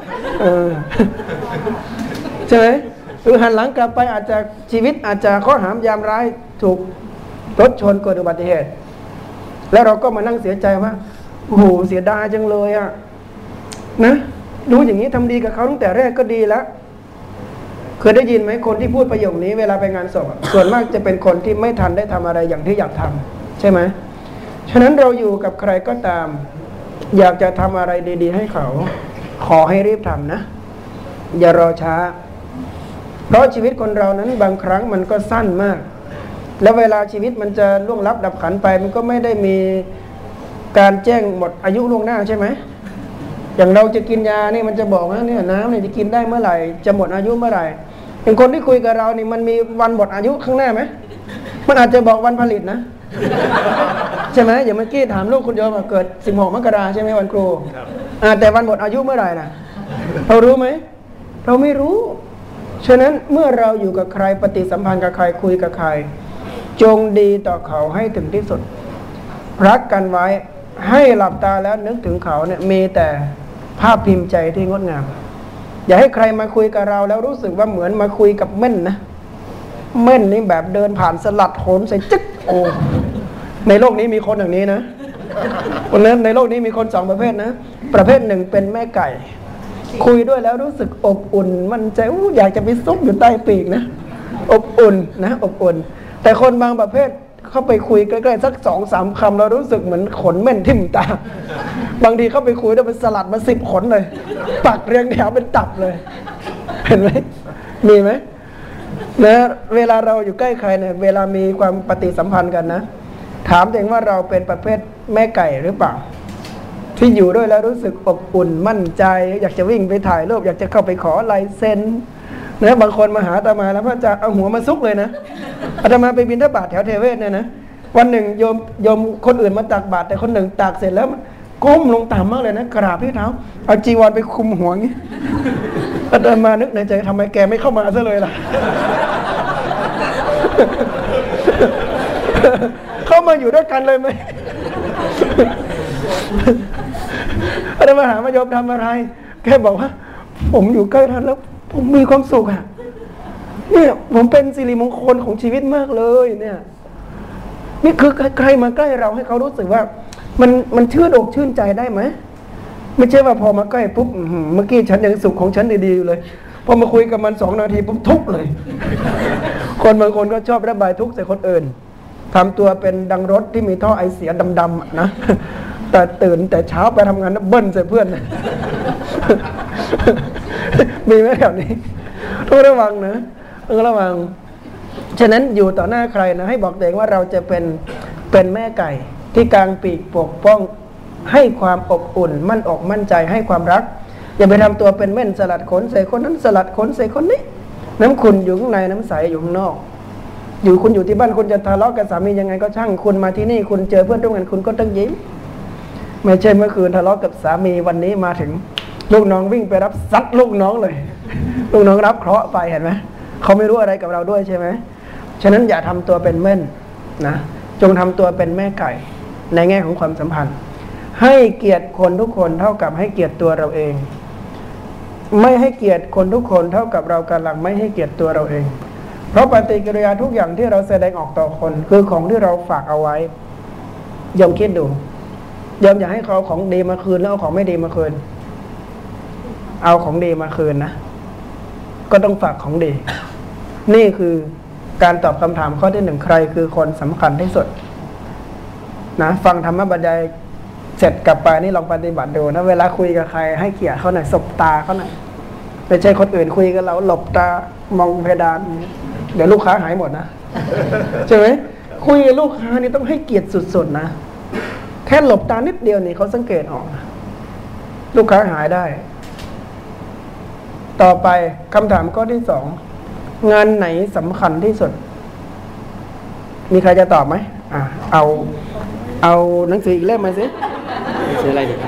[SPEAKER 1] ใช่ไหมหรือหันหลังกลับไปอาจจะชีวิตอาจจะข้อหามยามร้ายถูกรถชนเกิดอุบัติเหตุแล้วเราก็มานั่งเสียใจว่าโอ้โหเสียดายจังเลยอ่ะนะรู้อย่างนี้ทำดีกับเขาตั้งแต่แรกก็ดีแล้วเคยได้ยินไหมคนที่พูดประโยคนี้เวลาไปงานศพส่วนมากจะเป็นคนที่ไม่ทันได้ทำอะไรอย่างที่อยากทำใช่ไหมฉะนั้นเราอยู่กับใครก็ตามอยากจะทำอะไรดีๆให้เขาขอให้รีบทำนะอย่ารอช้าเพราะชีวิตคนเรานั้นบางครั้งมันก็สั้นมากแล้วเวลาชีวิตมันจะล่วงลับดับขันไปมันก็ไม่ได้มีการแจ้งหมดอายุล่วงหน้าใช่ไหมอย่างเราจะกินยานี่มันจะบอกว่าเนี่ยน้ำเนี่ยจะกินได้เมื่อไหร่จะหมดอายุเมื่อไหร่เป็นคนที่คุยกับเรานี่มันมีวันหมดอายุข้างหน้าไหมมันอาจจะบอกวันผลิตนะใช่ไหมอย่างเมื่อกี้ถามลูกคุณโยมเกิดสิบหกมกราใช่ไหมวันครูแต่วันหมดอายุเมื่อไหร่นะเรารู้ไหมเราไม่รู้ฉะนั้นเมื่อเราอยู่กับใครปฏิสัมพันธ์กับใครคุยกับใครจงดีต่อเขาให้ถึงที่สุดรักกันไว้ให้หลับตาแล้วนึกถึงเขาเนี่ยมีแต่ภาพพิมพ์ใจที่งดงามอย่าให้ใครมาคุยกับเราแล้วรู้สึกว่าเหมือนมาคุยกับเม่นนะเม่นนี่แบบเดินผ่านสลัดโหนใส่จึ๊กโอ้ในโลกนี้มีคนอย่างนี้นะคนนั้นในโลกนี้มีคนสองประเภทนะประเภทหนึ่งเป็นแม่ไก่คุยด้วยแล้วรู้สึกอบอุ่นมันใจอู้อยากจะไปซุกอยู่ใต้ปีกนะอบอุ่นนะอบอุ่นแต่คนบางประเภทเข้าไปคุยใกล้ๆสักสองสามคำเรารู้สึกเหมือนขนเม่นทิ่มตาบางทีเข้าไปคุยแล้วเป็นสลัดมาสิบขนเลยปักเรียงแถวเป็นตับเลยเห็นไหมมีไหมนะเวลาเราอยู่ใกล้ใครเนี่ยเวลามีความปฏิสัมพันธ์กันนะถามตัวเองว่าเราเป็นประเภทแม่ไก่หรือเปล่าที่อยู่ด้วยแล้วรู้สึกอบอุ่นมั่นใจอยากจะวิ่งไปถ่ายรูปอยากจะเข้าไปขอลายเซ็นนะบางคนมาหาอาตมาแล้วพระอาจารย์เอาหัวมาซุกเลยนะอาตมาไปบิณฑบาตแถวเทเวศเนี่ยนะวันหนึ่งโยมโยมคนอื่นมาตักบาตรแต่คนหนึ่งตักเสร็จแล้วก้มลงต่ำมากเลยนะกราบที่เท้าเอาจีวรไปคุมหัวงี้อาตมานึกในใจทำไมแกไม่เข้ามาซะเลยล่ะ เข้ามาอยู่ด้วยกันเลยไหม อาตมาหามาโยมทำอะไรแกบอกว่าผมอยู่ใกล้ท่านแล้วผมมีความสุขอ่ะเนี่ยผมเป็นสิริมงคลของชีวิตมากเลยเนี่ยนี่คือใครมาใกล้เราให้เขารู้สึกว่ามันมันชื่นอกชื่นใจได้ไหมไม่ใช่ว่าพอมาใกล้ปุ๊บเมื่อกี้ฉันยังสุขของฉันดีๆอยู่เลยพอมาคุยกับมันสองนาทีปุ๊บทุกข์เลยคนบางคนก็ชอบระบายทุกข์ใส่คนอื่นทำตัวเป็นดังรถที่มีท่อไอเสียดำๆนะแต่ตื่นแต่เช้าไปทำงานแล้วเบิ้ลใส่เพื่อนมีไหมแบบนี้ต้องระวังนะต้องระวังฉะนั้นอยู่ต่อหน้าใครนะให้บอกตัวเองว่าเราจะเป็นเป็นแม่ไก่ที่กางปีกปกป้องให้ความอบอุ่นมั่นอกมั่นใจให้ความรักอย่าไปทำตัวเป็นเม่นสลัดขนใส่คนนั้นสลัดขนใส่คนนี้น้ำขุ่นอยู่ข้างในน้ำใสอยู่ข้างนอกอยู่คุณอยู่ที่บ้านคุณจะทะเลาะกับสามียังไงก็ช่างคุณมาที่นี่คุณเจอเพื่อนร่วมงานคุณก็ต้องยิ้มไม่ใช่เมื่อคืนทะเลาะกับสามีวันนี้มาถึงลูกน้องวิ่งไปรับซัดลูกน้องเลยลูกน้องรับเคราะห์ไปเห็นไหมเขาไม่รู้อะไรกับเราด้วยใช่ไหมฉะนั้นอย่าทำตัวเป็นเม่นนะจงทำตัวเป็นแม่ไก่ในแง่ของความสัมพันธ์ให้เกียรติคนทุกคนเท่ากับให้เกียรติตัวเราเองไม่ให้เกียรติคนทุกคนเท่ากับเรากำลังไม่ให้เกียรติตัวเราเองเพราะปฏิกิริยาทุกอย่างที่เราแสดงออกต่อคนคือของที่เราฝากเอาไว้ยอมคิดดูยอมอยากให้เขาของดีมาคืนแล้วเอาของไม่ดีมาคืนเอาของดีมาคืนนะก็ต้องฝากของดีนี่คือการตอบคำถามข้อที่หนึ่งใครคือคนสำคัญที่สุดนะฟังธรรมบรรยายเสร็จกลับไปนี่ลองปฏิบัติดูนะเวลาคุยกับใครให้เกียรติเขาหน่อยสบตาเขาหน่อยไม่ใช่คนอื่นคุยกับเราหลบตามองเพดานเดี๋ยวลูกค้าหายหมดนะใช่ไหมคุยกับลูกค้านี่ต้องให้เกียรติสุดๆนะแค่หลบตานิดเดียวนี่เขาสังเกตออกนะลูกค้าหายได้ต่อไปคำถามข้อที่สองงานไหนสำคัญที่สุดมีใครจะตอบไหมอ่ะเอาเอาหนังสืออีกเล่มมาสิซื้ออะไรดีครับ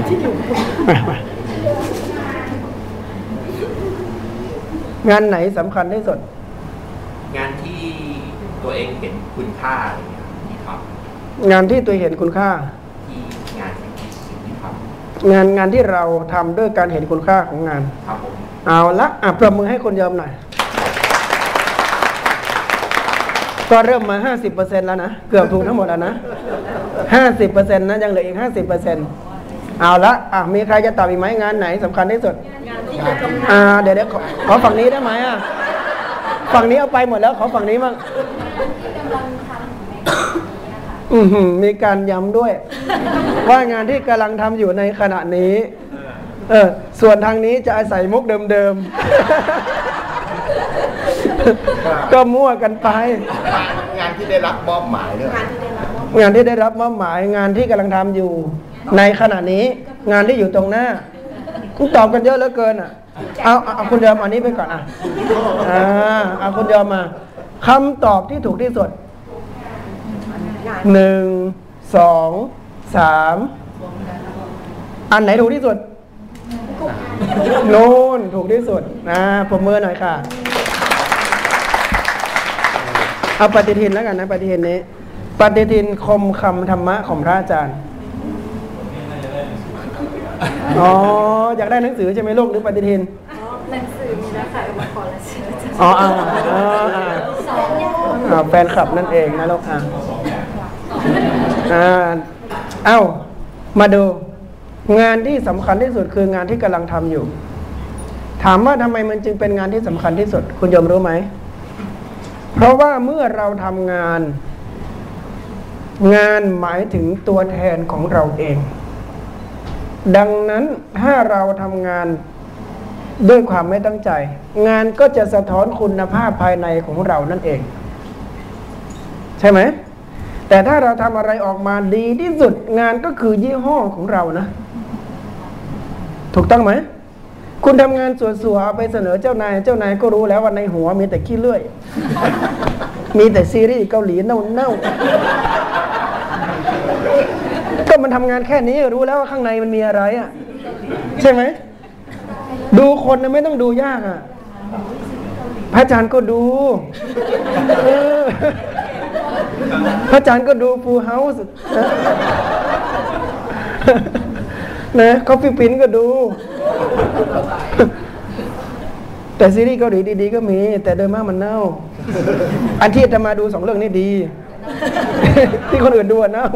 [SPEAKER 1] งานไหนสำคัญที่สุด
[SPEAKER 4] งานที่ตัวเองเห็นคุณค่าอะไรอย่างเงี้ยที่ท
[SPEAKER 1] ำงานที่ตัวเห็นคุณค่า
[SPEAKER 4] ที่งานที่สิ่งที่ท
[SPEAKER 1] ำงานงานที่เราทำด้วยการเห็นคุณค่าของงาน
[SPEAKER 4] ครับผม
[SPEAKER 1] เอาละอ่ะปรบมือให้คนยอมหน่อยก็เริ่มมา ห้าสิบเปอร์เซ็นต์ แล้วนะเกือบถูกทั้งหมดแล้วนะ ห้าสิบเปอร์เซ็นต์ นะยังเหลืออีก ห้าสิบเปอร์เซ็นต์ เอาละอ่ะมีใครจะตอบอีกไหมงานไหนสำคัญที่สุดอ่าเดี๋ยวเดี๋ยวขอขอฝั่งนี้ได้ไหมอ่ะฝั่งนี้เอาไปหมดแล้วขอฝั่งนี้มั่งอือหือมีการย้ำด้วยว่างานที่กำลังทำอยู่ในขณะนี้เออส่วนทางนี้จะอาศัยมุกเดิมๆก็มั่วกันไป
[SPEAKER 2] งานที่ได้รับมอบหมายเนี่ย
[SPEAKER 1] งานที่ได้รับมอบหมายงานที่กำลังทำอยู่ในขณะนี้งานที่อยู่ตรงหน้าคุณตอบกันเยอะเหลือเกินอ่ะเอาเอาคุณยอมอันนี้ไปก่อนอ่ะอ่าเอาคุณยอมมาคำตอบที่ถูกที่สุดหนึ่งสองสามอันไหนถูกที่สุดโน่นถูกที่สุดนะผมมือหน่อยค่ะเอาปฏิทินแล้วกันนะปฏิทินนี้ปฏิทินคมคำธรรมะของพระอาจารย์อ๋ออยากได้หนังสือใช่ไหมลูกหรือปฏิทิน
[SPEAKER 3] หนังสือมีแล้วค่ะมาขอละเชื่อ
[SPEAKER 1] อ๋ออ่าอ่าอ่าแฟนคลับนั่นเองนะลูกอ่าอ่าเอ้ามาดูงานที่สำคัญที่สุดคืองานที่กำลังทำอยู่ถามว่าทำไมมันจึงเป็นงานที่สำคัญที่สุดคุณยอมรู้ไหมเพราะว่าเมื่อเราทำงานงานหมายถึงตัวแทนของเราเองดังนั้นถ้าเราทำงานด้วยความไม่ตั้งใจงานก็จะสะท้อนคุณภาพภายในของเรานั่นเองใช่ไหมแต่ถ้าเราทำอะไรออกมาดีที่สุดงานก็คือยี่ห้อของเรานะถูกต้องไหมคุณทำงานสัวๆเอาไปเสนอเจ้านายเจ้านายก็รู้แล้วว่าในหัวมีแต่ขี้เลื่อยมีแต่ซีรีส์เกาหลีเน่าๆก็มันทำงานแค่นี้รู้แล้วว่าข้างในมันมีอะไรอ่ะใช่ไหมดูคนนะไม่ต้องดูยากอ่ะพระอาจารย์ก็ดูเออพระอาจารย์ก็ดูฟูลเฮาส์นะคอฟฟี่ปิ้นก็ดูแต่ซีรีส์เกาหลีดีๆก็มีแต่โดยมากมันเน่าอันที่จะมาดูสองเรื่องนี้ดีที่คนอื่นดูเน่า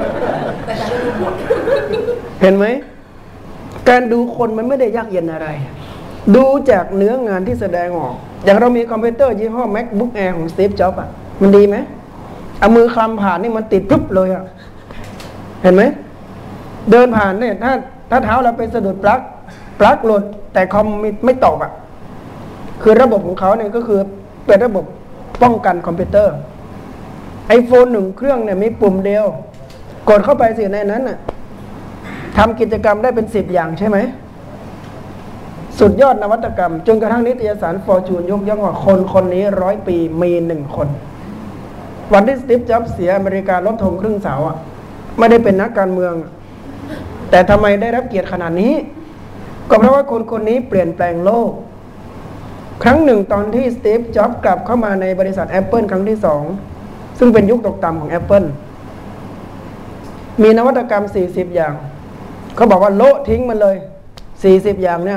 [SPEAKER 1] เห็นไหมการดูคนมันไม่ได้ยากเย็นอะไรดูจากเนื้องานที่แสดงออกอย่างเรามีคอมพิวเตอร์ยี่ห้อ MacBook Air ของ Steve Jobs อ่ะมันดีไหมเอามือคลำผ่านนี่มันติดปุ๊บเลยอ่ะเห็นไหมเดินผ่านเนี่ยถ้าถ้าเท้าเราไปสะดุดปลั๊กปลั๊กหลุดแต่คอมไม่ตกอ่ะคือระบบของเขาเนี่ยก็คือเป็นระบบป้องกันคอมพิวเตอร์ไอโฟนหนึ่งเครื่องเนี่ยมีปุ่มเดียวกดเข้าไปสิในนั้นน่ะทำกิจกรรมได้เป็นสิบอย่างใช่ไหมสุดยอดนวัตกรรมจนกระทั่งนิตยสารฟอร์จูนยกย่องว่าคนคนนี้ร้อยปีมีหนึ่งคนวันที่สตีฟจ็อบส์เสียอเมริกาล้มธงครึ่งเสาอ่ะไม่ได้เป็นนักการเมืองแต่ทำไมได้รับเกียรติขนาดนี้ก็เพราะว่าคนคนนี้เปลี่ยนแปลงโลกครั้งหนึ่งตอนที่สตีฟจ็อบส์กลับเข้ามาในบริษัท Apple ครั้งที่สองซึ่งเป็นยุคตกต่ำของ Apple มีนวัตกรรมสี่สิบอย่างเขาบอกว่าโละทิ้งมันเลยสี่สิบอย่างเนี่ย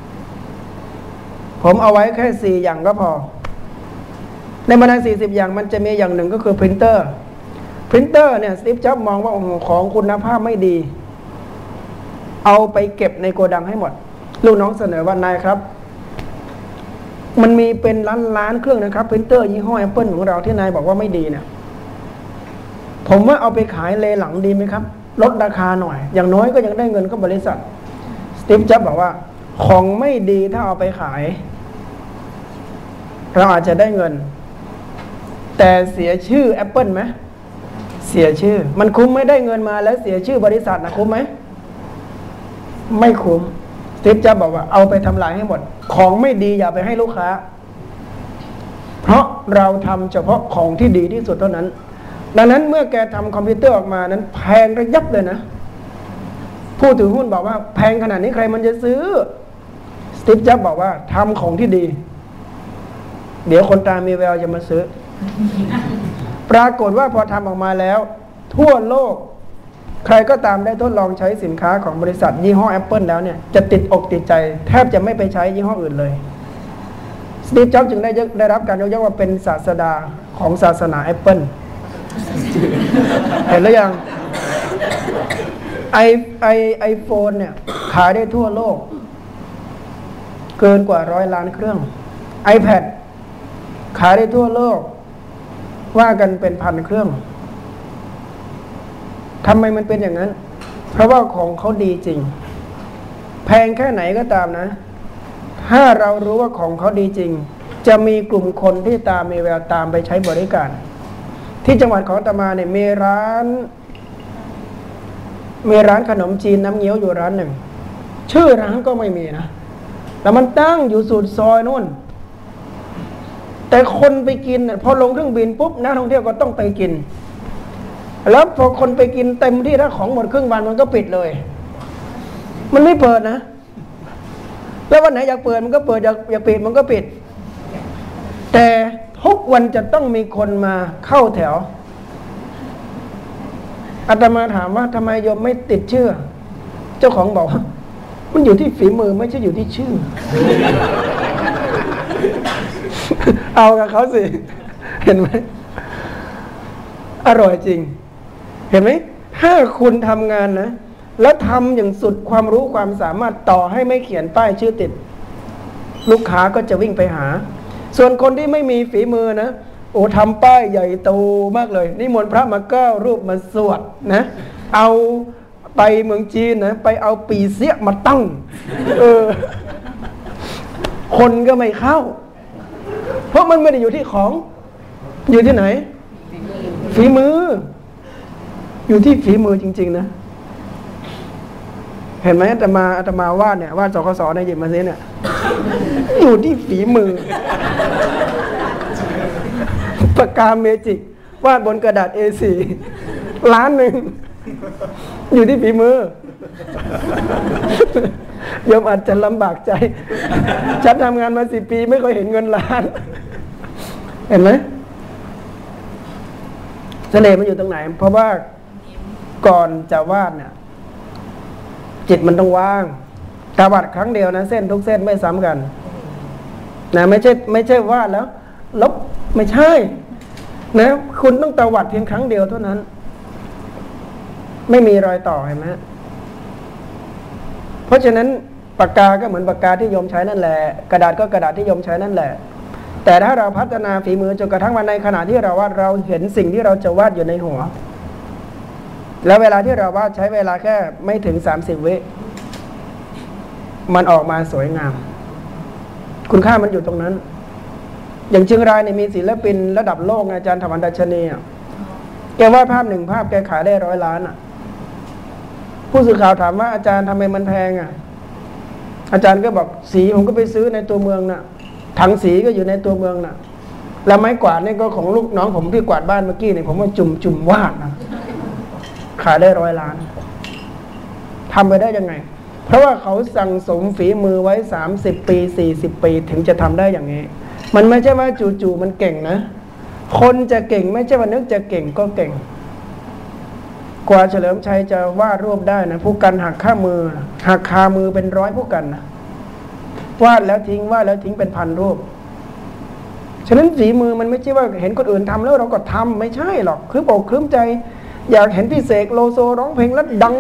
[SPEAKER 1] ผมเอาไว้แค่สี่อย่างก็พอในบรรดาสี่สิบอย่างมันจะมีอย่างหนึ่งก็คือพรินเตอร์พรินเตอร์เนี่ยสตีฟจ็อบส์มองว่าโอ้โหของคุณภาพไม่ดีเอาไปเก็บในโกดังให้หมดลูกน้องเสนอว่านายครับมันมีเป็นล้านล้านเครื่องนะครับพรินเตอร์ยี่ห้อ Apple ของเราที่นายบอกว่าไม่ดีเนี่ยผมว่าเอาไปขายเลหลังดีไหมครับลดราคาหน่อยอย่างน้อยก็ยังได้เงินเข้าบริษัทสตีฟจ็อบส์บอกว่าของไม่ดีถ้าเอาไปขายเราอาจจะได้เงินแต่เสียชื่อ Apple ไหมเสียชื่อมันคุ้มไม่ได้เงินมาแล้วเสียชื่อบริษัทนะคุ้มไหมไม่คุ้มสตีฟจ็อบส์บอกว่าเอาไปทำลายให้หมดของไม่ดีอย่าไปให้ลูกค้าเพราะเราทำเฉพาะของที่ดีที่สุดเท่านั้นดังนั้นเมื่อแกทำคอมพิวเตอร์ออกมานั้นแพงระยับเลยนะผู้ถือหุ้นบอกว่าแพงขนาดนี้ใครมันจะซื้อสตีฟจ็อบส์บอกว่าทำของที่ดีเดี๋ยวคนตามีแววจะมาซื้อปรากฏว่าพอทำออกมาแล้วทั่วโลกใครก็ตามได้ทดลองใช้สินค้าของบริษัทยี่ห้อ Apple แล้วเนี่ยจะติดอกติดใจแทบจะไม่ไปใช้ยี่ห้ออื่นเลยสตีฟจ็อบส์จึงได้ได้รับการยกย่องว่าเป็นศาสดาของศาสนา Apple เห็นหรือยังไอไอไอโฟนเนี่ยขายได้ทั่วโลกเกินกว่าร้อยล้านเครื่อง iPad ขายได้ทั่วโลกว่ากันเป็นพันเครื่องทำไมมันเป็นอย่างนั้น เพราะว่าของเขาดีจริงแพงแค่ไหนก็ตามนะถ้าเรารู้ว่าของเขาดีจริงจะมีกลุ่มคนที่ตามมีแววตามไปใช้บริการที่จังหวัดของอาตมาเนี่ยมีร้านมีร้านขนมจีนน้ำเงี้ยวอยู่ร้านหนึ่งชื่อร้านก็ไม่มีนะแต่มันตั้งอยู่สุดซอยนู่นแต่คนไปกินพอลงเครื่องบินปุ๊บนักท่องเที่ยวก็ต้องไปกินแล้วพอคนไปกินเต็มที่ถ้าของหมดครึ่งวันมันก็ปิดเลยมันไม่เปิดนะแล้ววันไหนอยากเปิดมันก็เปิดอยากอยากปิดมันก็ปิดแต่ทุกวันจะต้องมีคนมาเข้าแถวอาตมาถามว่าทำไมโยมไม่ติดชื่อเจ้าของบอกว่ามันอยู่ที่ฝีมือไม่ใช่อยู่ที่ชื่อ เอากับเขาสิเห็นไหมอร่อยจริงเห็นไหมถ้าคุณทำงานนะแล้วทำอย่างสุดความรู้ความสามารถต่อให้ไม่เขียนป้ายชื่อติดลูกค้าก็จะวิ่งไปหาส่วนคนที่ไม่มีฝีมือนะโอ้ทำป้ายใหญ่โตมากเลยนิมนต์พระมาเก้ารูปมาสวดนะเอาไปเมืองจีนนะไปเอาปีเสียมาตั้งเออคนก็ไม่เข้าเพราะมันไม่ได้อยู่ที่ของอยู่ที่ไหนฝีมืออยู่ที่ฝีมือจริงๆนะเห็นไหมอาตมาอาตมาวาดเนี่ยวาดสคสในหยิบมาซิเนี่ยอยู่ที่ฝีมือปากกาเมจิกวาดบนกระดาษ เอ โฟร์ ล้านหนึ่งอยู่ที่ฝีมือโยมอาจจะลำบากใจฉันทำงานมาสิบปีไม่เคยเห็นเงินล้านเห็นไหมเสน่ห์มันอยู่ตรงไหนเพราะว่าก่อนจะวาดเนี่ยจิตมันต้องว่างตาวาดครั้งเดียวนะเส้นทุกเส้นไม่ซ้ำกันนะไม่ใช่ไม่ใช่วาดแล้วลบไม่ใช่นะคุณต้องตวัดเพียงครั้งเดียวเท่านั้นไม่มีรอยต่อเห็นไหมเพราะฉะนั้นปากกาก็เหมือนปากกาที่โยมใช้นั่นแหละกระดาษก็กระดาษที่โยมใช้นั่นแหละแต่ถ้าเราพัฒนาฝีมือจนกระทั่งวันในขณะที่เราวาดเราเห็นสิ่งที่เราจะวาดอยู่ในหัวแล้วเวลาที่เราวาดใช้เวลาแค่ไม่ถึงสามสิบวิมันออกมาสวยงามคุณค่ามันอยู่ตรงนั้น อย่างเชียงรายเนี่ยมีศิลปินระดับโลกอาจารย์ธรรมดัชนีอ่ะแกวาดภาพหนึ่งภาพแกขายได้ร้อยล้านอ่ะผู้สื่อข่าวถามว่าอาจารย์ทำไมมันแพงอ่ะอาจารย์ก็บอกสีผมก็ไปซื้อในตัวเมืองน่ะถังสีก็อยู่ในตัวเมืองน่ะแล้วไม้กวาดนี่ก็ของลูกน้องผมที่กวาดบ้านเมื่อกี้เนี่ยผมว่าจุ่มจุ่มวาดนะขายได้ร้อยล้านทำไปได้ยังไงเพราะว่าเขาสั่งสมฝีมือไว้สามสิบปีสี่สิบปีถึงจะทำได้อย่างนี้มันไม่ใช่ว่าจู่ๆมันเก่งนะคนจะเก่งไม่ใช่ว่านึกจะเก่งก็เก่งกว่าเฉลิมชัยจะวาดรูปได้นะผู้กันหักข้ามือหักคามือเป็นร้อยผู้กันนะวาดแล้วทิ้งวาดแล้วทิ้งเป็นพันรูปฉะนั้นฝีมือมันไม่ใช่ว่าเห็นคนอื่นทำแล้วเราก็ทำไม่ใช่หรอกคืออกคลื้มใจอยากเห็นพี่เสกโลโซร้องเพลงแล้วดัง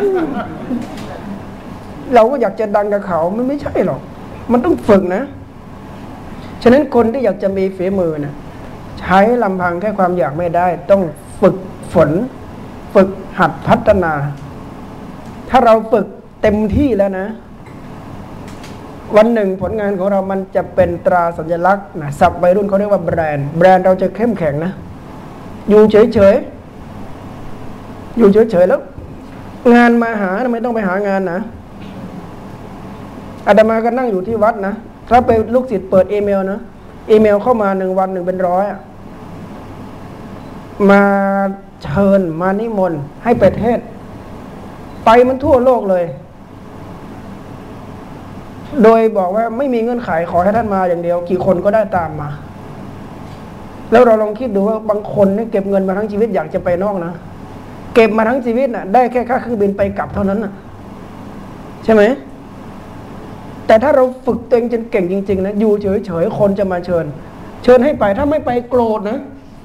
[SPEAKER 1] เราก็อยากจะดังกับเขามันไม่ใช่หรอกมันต้องฝึกนะฉะนั้นคนที่อยากจะมีฝีมือนะใช้ลำพังแค่ความอยากไม่ได้ต้องฝึกฝนฝึกหัดพัฒนาถ้าเราฝึกเต็มที่แล้วนะวันหนึ่งผลงานของเรามันจะเป็นตราสัญลักษณ์นะศัพท์วัยรุ่นเขาเรียกว่าแบรนด์แบรนด์เราจะเข้มแข็งนะอยู่เฉยๆอยู่เฉยๆแล้วงานมาหาไม่ต้องไปหางานนะอาตมาก็นั่งอยู่ที่วัดนะถ้าไปลูกศิษย์เปิดอีเมลนะอีเมลเข้ามาหนึ่งวันหนึ่งเป็นร้อยมาเชิญมานิมนต์ให้ไปเทศไปมันทั่วโลกเลยโดยบอกว่าไม่มีเงื่อนไขขอให้ท่านมาอย่างเดียวกี่คนก็ได้ตามมาแล้วเราลองคิดดูว่าบางคนเนี่ยเก็บเงินมาทั้งชีวิตอยากจะไปนอกนะเก็บมาทั้งชีวิตน่ะได้แค่ค่าเครื่องบินไปกลับเท่านั้นน่ะใช่ไหมแต่ถ้าเราฝึกตัวเองจนเก่งจริงๆนะอยู่เฉยๆคนจะมาเชิญเชิญให้ไปถ้าไม่ไปโกรธนะ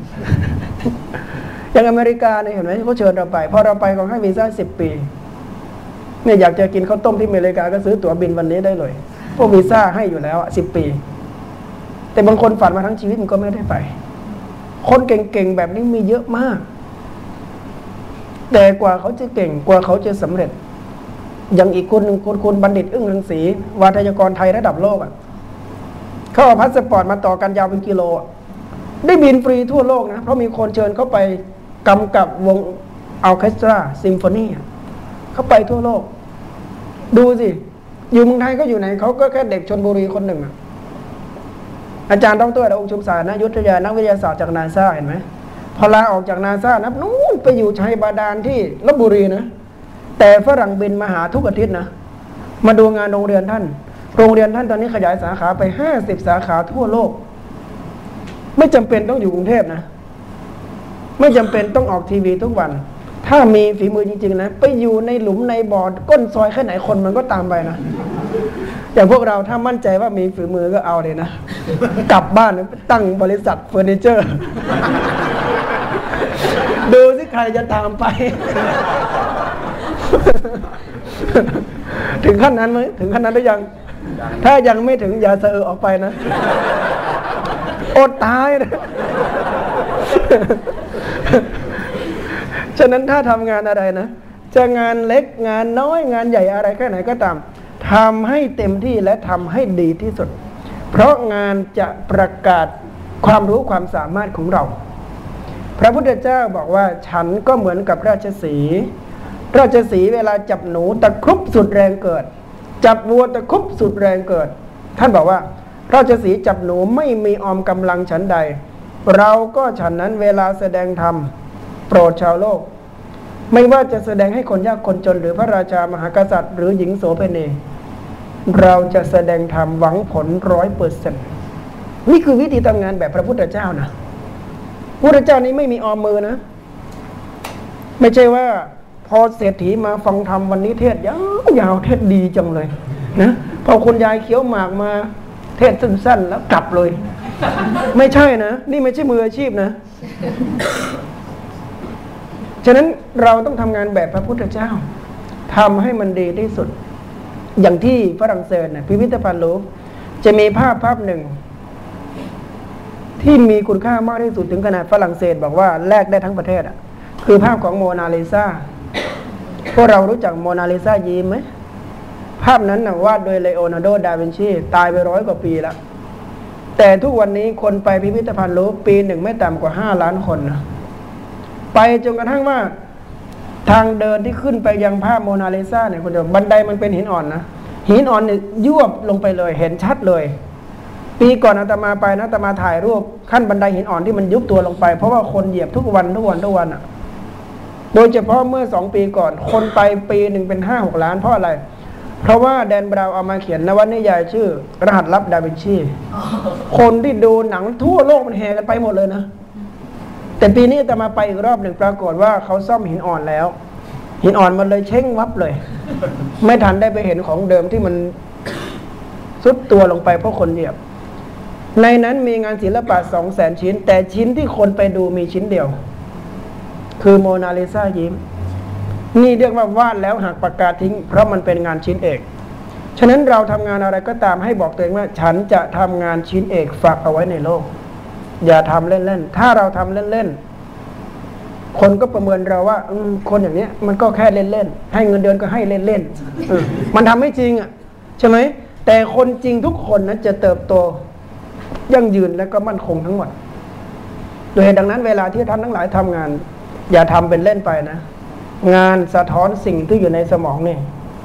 [SPEAKER 1] อย่างอเมริกาเนี่ยเห็นไหมเขาเชิญเราไปพอเราไปเขาให้วีซ่าสิบปีเนี่ยอยากจะกินข้าวต้มที่อเมริกาก็ซื้อตั๋วบินวันนี้ได้เลยพวกวีซ่าให้อยู่แล้วสิบปีแต่บางคนฝันมาทั้งชีวิตมันก็ไม่ได้ไปคนเก่งๆแบบนี้มีเยอะมากแต่กว่าเขาจะเก่งกว่าเขาจะสำเร็จอย่างอีกคนหนึ่งคนคุณบัณฑิตอึ้งรังสีวาทยากรไทยระดับโลกอ่ะเขาเอาพาสปอร์ตมาต่อกันยาวเป็นกิโลได้บินฟรีทั่วโลกนะเพราะมีคนเชิญเขาไปกำกับวงออร์เคสตราซิมโฟนีเขาไปทั่วโลกดูสิอยู่เมืองไทยก็อยู่ไหนเขาก็แค่เด็กชลบุรีคนหนึ่งอาจารย์ดร.องค์ชุมศาลนะยุทธยานักวิทยาศาสตร์จากนาซาเห็นไหมพอลาออกจากนาซานับนู่นไปอยู่ชัยบาดาลที่ลพบุรีนะแต่ฝรั่งบินมาหาทุกอาทิตย์นะมาดูงานโรงเรียนท่านโรงเรียนท่านตอนนี้ขยายสาขาไปห้าสิบสาขาทั่วโลกไม่จำเป็นต้องอยู่กรุงเทพนะไม่จำเป็นต้องออกทีวีทุกวันถ้ามีฝีมือจริงๆนะไปอยู่ในหลุมในบ่อก้นซอยแค่ไหนคนมันก็ตามไปนะอย่างพวกเราถ้ามั่นใจว่ามีฝีมือก็เอาเลยนะกลับบ้านตั้งบริษัทเฟอร์นิเจอร์ดูสิใครจะตามไปถึงขั้นนั้นไหมถึงขั้นนั้นหรือยังถ้ายังไม่ถึงอย่าเสอออกไปนะอดตายนะฉะนั้นถ้าทำงานอะไรนะจะงานเล็กงานน้อยงานใหญ่อะไรแค่ไหนก็ตามทำให้เต็มที่และทำให้ดีที่สุดเพราะงานจะประกาศความรู้ความสามารถของเราพระพุทธเจ้าบอกว่าฉันก็เหมือนกับราชสีห์ราชสีห์เวลาจับหนูตะครุบสุดแรงเกิดจับวัวตะครุบสุดแรงเกิดท่านบอกว่าราชสีห์จับหนูไม่มีออมกำลังฉันใดเราก็ฉันนั้นเวลาแสดงธรรมโปรดชาวโลกไม่ว่าจะแสดงให้คนยากคนจนหรือพระราชามหากษัตริย์หรือหญิงโสเภณีเราจะแสดงธรรมหวังผลร้อยเปอร์เซ็นต์นี่คือวิธีทำงานแบบพระพุทธเจ้านะพระพุทธเจ้านี้ไม่มีออมมือนะไม่ใช่ว่าพอเศรษฐีมาฟังธรรมวันนี้เทศยาวยาวเทศดีจังเลยนะพอคุณยายเคี้ยวหมากมาเทศสั้นๆแล้วกลับเลยไม่ใช่นะนี่ไม่ใช่มืออาชีพนะฉะนั้นเราต้องทำงานแบบพระพุทธเจ้าทำให้มันดีที่สุดอย่างที่ฝรั่งเศสนะพิพิธภัณฑ์ลูฟร์จะมีภาพภาพหนึ่งที่มีคุณค่ามากที่สุดถึงขนาดฝรั่งเศสบอกว่าแลกได้ทั้งประเทศอ่ะคือภาพของโมนาลิซาพวกเรารู้จักโมนาลิซายิ้มไหมภภาพนั้นนะวาดโดยเลโอนาร์โด ดาวินชีตายไปร้อยกว่าปีแล้วแต่ทุกวันนี้คนไปพิพิธภัณฑ์ลูฟร์ปีหนึ่งไม่ต่ำกว่าห้าล้านคนนะไปจนกระทั่งว่าทางเดินที่ขึ้นไปยังภาพโมนาลิซาเนี่ยคุณเดียวบันไดมันเป็นหินอ่อนนะหินอ่อนเนี่ยยวบลงไปเลยเห็นชัดเลยปีก่อนอาตมาไปนะอาตมาถ่ายรูปขั้นบันไดหินอ่อนที่มันยุบตัวลงไปเพราะว่าคนเหยียบทุกวันทุกวันทุกวันอ่ะโดยเฉพาะเมื่อสองปีก่อนคนไปปีหนึ่งเป็นห้าหกล้านเพราะอะไรเพราะว่าแดนบราวน์เอามาเขียนนวนิยายชื่อรหัสลับดาวินชีคนที่ดูหนังทั่วโลกมันแห่กันไปหมดเลยนะแต่ปีนี้อาตมาไปอีกรอบหนึ่งปรากฏว่าเขาซ่อมหินอ่อนแล้วหินอ่อนมันเลยเช้งวับเลยไม่ทันได้ไปเห็นของเดิมที่มันซุดตัวลงไปเพราะคนเหยียบในนั้นมีงานศิลปะสองแสนชิ้นแต่ชิ้นที่คนไปดูมีชิ้นเดียวคือโมนาลิซายิ้มนี่เรียกว่าวาดแล้วหักปากกาทิ้งเพราะมันเป็นงานชิ้นเอกฉะนั้นเราทำงานอะไรก็ตามให้บอกตัวเองว่าฉันจะทำงานชิ้นเอกฝากเอาไว้ในโลกอย่าทำเล่นๆถ้าเราทำเล่นๆคนก็ประเมินเราว่าคนอย่างนี้มันก็แค่เล่นๆให้เงินเดือนก็ให้เล่นๆมันทำไม่จริงอ่ะใช่ไหมแต่คนจริงทุกคนนั้นจะเติบโตยั่งยืนและก็มั่นคงทั้งหมดโดยเหตุดังนั้นเวลาที่ท่านทั้งหลายทำงานอย่าทำเป็นเล่นไปนะงานสะท้อนสิ่งที่อยู่ในสมองนี่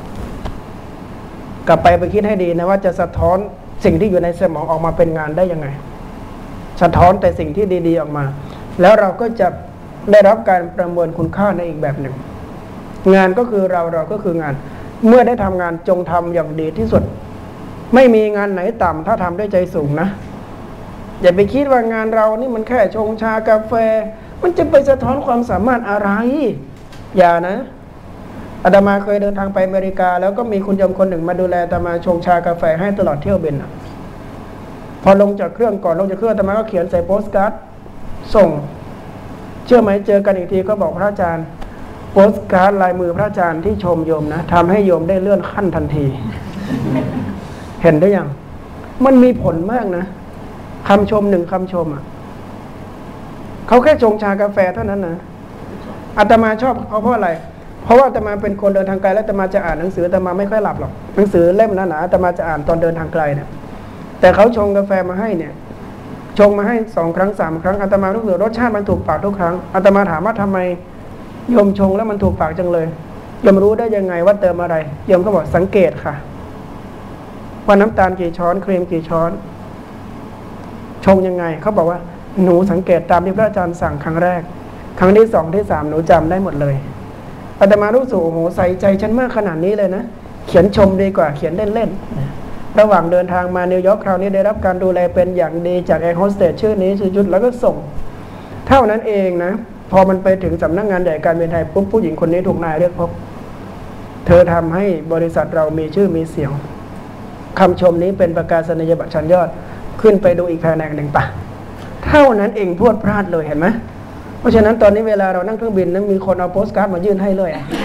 [SPEAKER 1] กลับไปไปคิดให้ดีนะว่าจะสะท้อนสิ่งที่อยู่ในสมองออกมาเป็นงานได้ยังไงสะท้อนแต่สิ่งที่ดีๆออกมาแล้วเราก็จะได้รับการประเมินคุณค่าในอีกแบบหนึ่งงานก็คือเราเราก็คืองานเมื่อได้ทำงานจงทำอย่างดีที่สุดไม่มีงานไหนต่ำถ้าทำด้วยใจสูงนะอย่าไปคิดว่างานเรานี่มันแค่ชงชากาแฟมันจะไปสะท้อนความสามารถอะไรอย่านะอาตมาเคยเดินทางไปอเมริกาแล้วก็มีคุณโยมคนหนึ่งมาดูแลอาตมาชงชากาแฟให้ตลอดเที่ยวบินอ่ะพอลงจากเครื่องก่อนลงจากเครื่องอาตมาก็เขียนใส่โปสการ์ดส่งเชื่อไหมเจอกันอีกทีก็บอกพระอาจารย์โปสการ์ดลายมือพระอาจารย์ที่ชมโยมนะทำให้โยมได้เลื่อนขั้นทันที เห็นได้ยังมันมีผลมากนะคำชมหนึ่งคำชมอ่ะเขาแค่ชงชากาแฟเท่านั้นนะอาตมาชอบเขาเพราะอะไรเพราะว่าอาตมาเป็นคนเดินทางไกลแล้วอาตมาจะอ่านหนังสืออาตมาไม่ค่อยหลับหรอกหนังสือเล่มหนาๆอาตมาจะอ่านตอนเดินทางไกลเนี่ยแต่เขาชงกาแฟมาให้เนี่ยชงมาให้สองครั้งสามครั้งอาตมารู้สึกรสชาติมันถูกปากทุกครั้งอาตมาถามว่าทำไมโยมชงแล้วมันถูกปากจังเลยโยมรู้ได้ยังไงว่าเติมอะไรโยมก็บอกสังเกตค่ะว่าน้ำตาลกี่ช้อนครีมกี่ช้อนชงยังไงเขาบอกว่าหนูสังเกตตามที่พระอาจารย์สั่งครั้งแรกครั้งที่สองที่สามหนูจำได้หมดเลยอาตมารู้สึกโอ้โหใส่ใจฉันมากขนาดนี้เลยนะเขียนชมดีกว่าเขียนเล่นๆระหว่างเดินทางมานิวยอร์กคราวนี้ได้รับการดูแลเป็นอย่างดีจากแอร์โฮสเตสชื่อนี้ชื่อยุทธแล้วก็ส่งเท่านั้นเองนะพอมันไปถึงสำนักงานใหญ่การบินไทยปุ๊บผู้หญิงคนนี้ถูกนายเรียกพบเธอทำให้บริษัทเรามีชื่อมีเสียงคำชมนี้เป็นประกาศนียบัตรชั้นยอดขึ้นไปดูอีกแผนกหนึ่งปะเท่านั้นเองพรวดพลาดเลยเห็นไหมเพราะฉะนั้นตอนนี้เวลาเรานั่งเครื่องบินนั้นมีคนเอาโปสการ์ดมายื่นให้เลย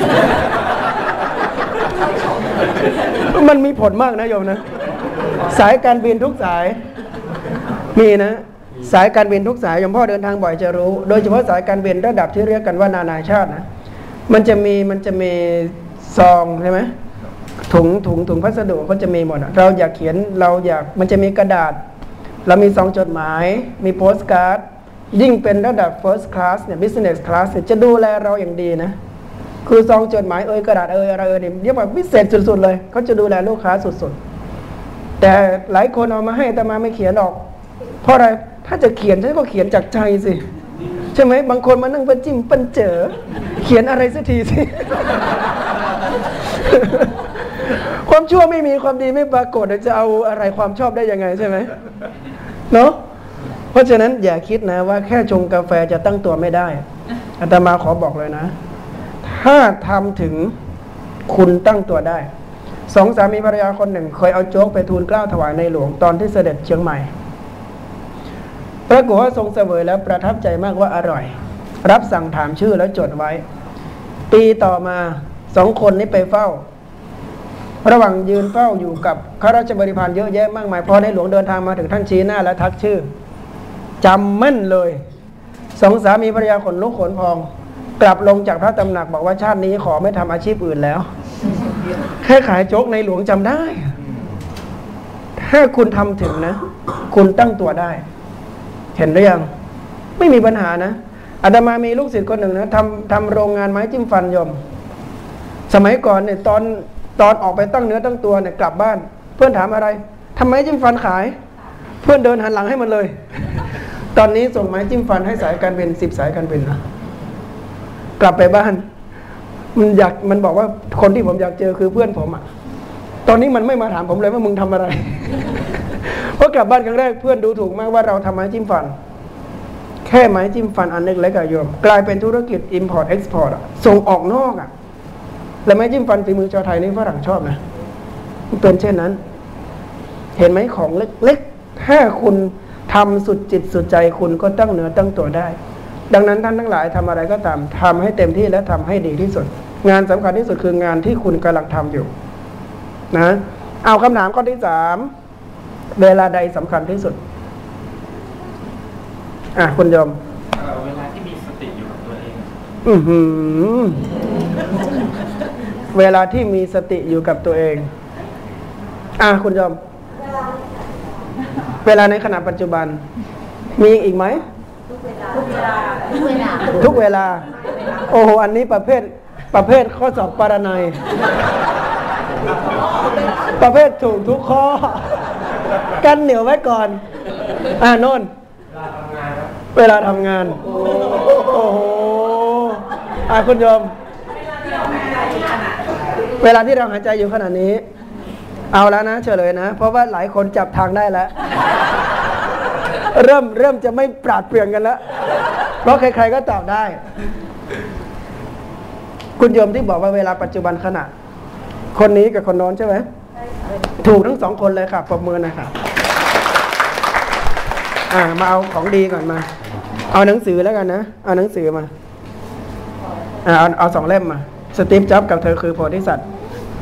[SPEAKER 1] มันมีผลมากนะโยมนะสายการบินทุกสายมีนะสายการบินทุกสายโยมพ่อเดินทางบ่อยจะรู้โดยเฉพาะสายการบินระดับที่เรียกกันว่านานาชาตินะมันจะมีมันจะมีซองใช่ไหมถุงถุงถุงพัสดุเขาจะมีหมดเราอยากเขียนเราอยากมันจะมีกระดาษเรามีซองจดหมายมีโปสการ์ดยิ่งเป็นระดับ first class เนี่ย business class เนี่ยจะดูแลเราอย่างดีนะคือซองจดหมายเอ่ยกระดาษเอ่ยอะไรเอ่ยเนี่ยเรียกว่าพิเศษสุดๆเลยเขาจะดูแลลูกค้าสุดๆแต่หลายคนเอามาให้แต่มาไม่เขียนออกเพราะอะไรถ้าจะเขียนฉันก็เขียนจากใจสิใช่ไหมบางคนมานั่งประจิ้มปันเจอเขียนอะไรสักทีสิ ความชั่วไม่มีความดีไม่ปรากฏจะเอาอะไรความชอบได้ยังไงใช่ไหมเนาะเพราะฉะนั้นอย่าคิดนะว่าแค่ชงกาแฟจะตั้งตัวไม่ได้อาตมาขอบอกเลยนะถ้าทำถึงคุณตั้งตัวได้สองสามีภรรยาคนหนึ่งเคยเอาโจ๊กไปทูลเกล้าถวายในหลวงตอนที่เสด็จเชียงใหม่ปรากฏว่าทรงเสวยแล้วประทับใจมากว่าอร่อยรับสั่งถามชื่อแล้วจดไว้ปีต่อมาสองคนนี้ไปเฝ้าระหว่างยืนเฝ้าอยู่กับข้าราชบริพารเยอะแยะมากมายพอในหลวงเดินทางมาถึงท่านชี้หน้าและทักชื่อจำแม่นเลยสองสามีภรรยาขนลุกขนพองกลับลงจากพระตำหนักบอกว่าชาตินี้ขอไม่ทำอาชีพอื่นแล้วแค่ขายโจ๊กในหลวงจำได้ ถ้าคุณทำถึงนะ คุณตั้งตัวได้ เห็นหรือยังไม่มีปัญหานะอาตมามีลูกศิษย์คนหนึ่งนะทำทำโรงงานไม้จิ้มฟันยมสมัยก่อนเนี่ยตอนตอนออกไปตั้งเนื้อตั้งตัวเนี่ยกลับบ้าน เพื่อนถามอะไรทำไมจิ้มฟันขาย เพื่อนเดินหันหลังให้มันเลย ตอนนี้ส่งไม้จิ้มฟันให้สายการบินสิบสายการบินนะกลับไปบ้านมันอยากมันบอกว่าคนที่ผมอยากเจอคือเพื่อนผมอ่ะตอนนี้มันไม่มาถามผมเลยว่ามึงทำอะไร เพราะกลับบ้านครั้งแรกเพื่อนดูถูกมากว่าเราทำไม้จิ้มฟันแค่ไม้จิ้มฟันอันเล็กๆอะโยมกลายเป็นธุรกิจ import export อะส่งออกนอกอะแล้วไม้จิ้มฟันฝีมือชาวไทยนี่ฝรั่งชอบนะมันเป็นเช่นนั้นเห็นไหมของเล็กๆถ้าคุณทำสุดจิตสุดใจคุณก็ตั้งเนื้อตั้งตัวได้ดังนั้นท่านทั้งหลายทำอะไรก็ตามทำให้เต็มที่และทำให้ดีที่สุดงานสำคัญที่สุดคืองานที่คุณกำลังทำอยู่นะเอาคำถามข้อที่สามเวลาใดสำคัญที่สุดอ่ะคุณโยม
[SPEAKER 5] เวลาที่มีสติอยู่กับตัวเอง
[SPEAKER 1] อือหือเวลาที่มีสติอยู่กับตัวเองอ่ะคุณโยมเวลาในขณะปัจจุบันมีอีกไหมทุกเวลาทุกเวลาทุกเวลาโอ้โหอันนี้ประเภทประเภทข้อสอบปารนัยประเภทถูกทุกข้อกันเหนียวไว้ก่อนอ่าโน่นเวลาทำงานโอ้โหอ่าคุณโยมเวลาที่เราหายใจอยู่ขณะนี้เอาแล้วนะเฉลยนะเพราะว่าหลายคนจับทางได้แล้วเริ่มเริ่มจะไม่ปราดเปรื่องกันแล้วเพราะใครๆก็ตอบได้คุณโยมที่บอกว่าเวลาปัจจุบันขณะคนนี้กับคนโน้นใช่ไหมถูกทั้งสองคนเลยค่ะปรบมือหน่อยค่ะอ่ามาเอาของดีก่อนมาเอาหนังสือแล้วกันนะเอาหนังสือมาอ่าเอาเอาสองเล่มมาสตีฟจ็อบส์กับเธอคือโพธิสัตว์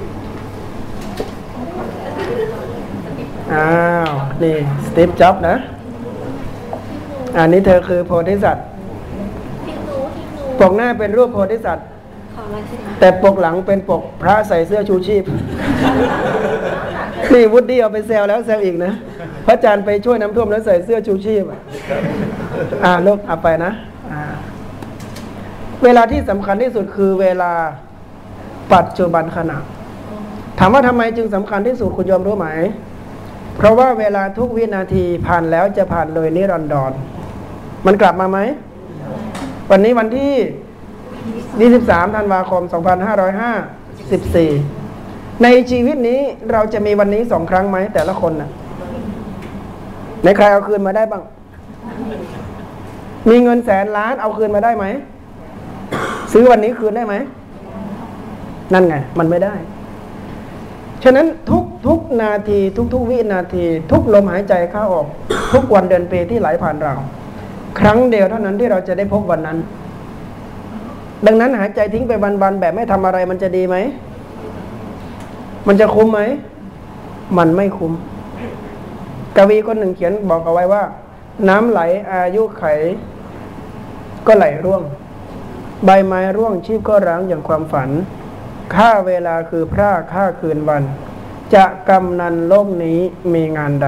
[SPEAKER 1] อ้าวนี่สตีฟจ็อบส์นะอันนี้เธอคือโพธิสัตว์ปกหน้าเป็นรูปโพธิสัตว์แต่ปกหลังเป็นปกพระใส่เสื้อชูชีพนี่วุฒิเอาไปแซวแล้วแซวอีกนะพระอาจารย์ไปช่วยน้ำท่วมแล้วใส่เสื้อชูชีพอ่าลูกเอาไปนะอ่าเวลาที่สำคัญที่สุดคือเวลาปัจจุบันขณะถามว่าทำไมจึงสำคัญที่สุดคุณยอมรู้ไหมเพราะว่าเวลาทุกวินาทีผ่านแล้วจะผ่านเลยนิรันดรมันกลับมาไหมวันนี้วันที่ยี่สิบสามธันวาคมสองพันห้าร้อยห้าสิบสี่ในชีวิตนี้เราจะมีวันนี้สองครั้งไหมแต่ละคนน่ะในใครเอาคืนมาได้บ้างมีเงินแสนล้านเอาคืนมาได้ไหมซื้อวันนี้คืนได้ไหมนั่นไงมันไม่ได้ฉะนั้นทุกทุกนาทีทุกทุกวินาทีทุกลมหายใจเข้าออกทุกวันเดือนปีที่ไหลผ่านเราครั้งเดียวเท่านั้นที่เราจะได้พบวันนั้นดังนั้นหายใจทิ้งไปวันๆแบบไม่ทำอะไรมันจะดีไหมมันจะคุ้มไหมมันไม่คุ้มกวีคนหนึ่งเขียนบอกเอาไว้ว่าน้ำไหลอายุไขก็ไหลร่วงใบไม้ร่วงชีพก็ร้างอย่างความฝันค่าเวลาคือพระค่าคืนวันจะกำนันโลกนี้มีงานใด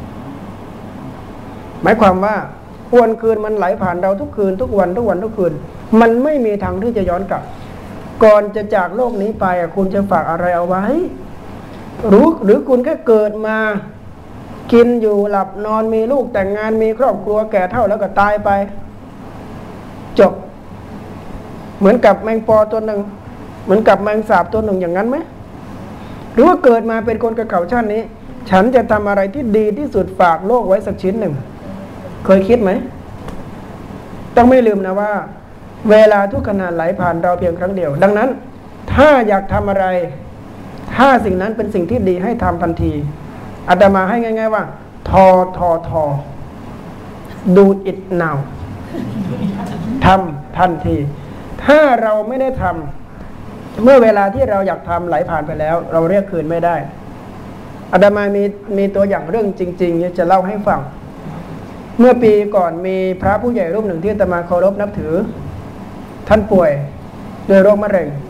[SPEAKER 1] หมายความว่าวันคืนมันไหลผ่านเราทุกคืนทุกวันทุกวันทุกคืนมันไม่มีทางที่จะย้อนกลับก่อนจะจากโลกนี้ไปคุณจะฝากอะไรเอาไว้รู้หรือคุณแค่เกิดมากินอยู่หลับนอนมีลูกแต่งงานมีครอบครัวแก่เท่าแล้วก็ตายไปจบเหมือนกับแมงปอตัวหนึ่งเหมือนกับแมงสาบตัวหนึ่งอย่างนั้นไหมหรือว่าเกิดมาเป็นคนกระเขาชาตินี้ฉันจะทำอะไรที่ดีที่สุดฝากโลกไว้สักชิ้นหนึ่งเคยคิดไหมต้องไม่ลืมนะว่าเวลาทุกขณะไหลผ่านเราเพียงครั้งเดียวดังนั้นถ้าอยากทำอะไรถ้าสิ่งนั้นเป็นสิ่งที่ดีให้ทำทันทีอาตมาให้ง่ายๆว่าทอทอทอ do it now ทำทันทีถ้าเราไม่ได้ทำเมื่อเวลาที่เราอยากทำไหลผ่านไปแล้วเราเรียกคืนไม่ได้อาตมามีมีตัวอย่างเรื่องจริงๆจะเล่าให้ฟังเมื่อปีก่อนมีพระผู้ใหญ่รูปหนึ่งที่อาตมาเคารพนับถือท่านป่วยด้วยโรคมะเร็ง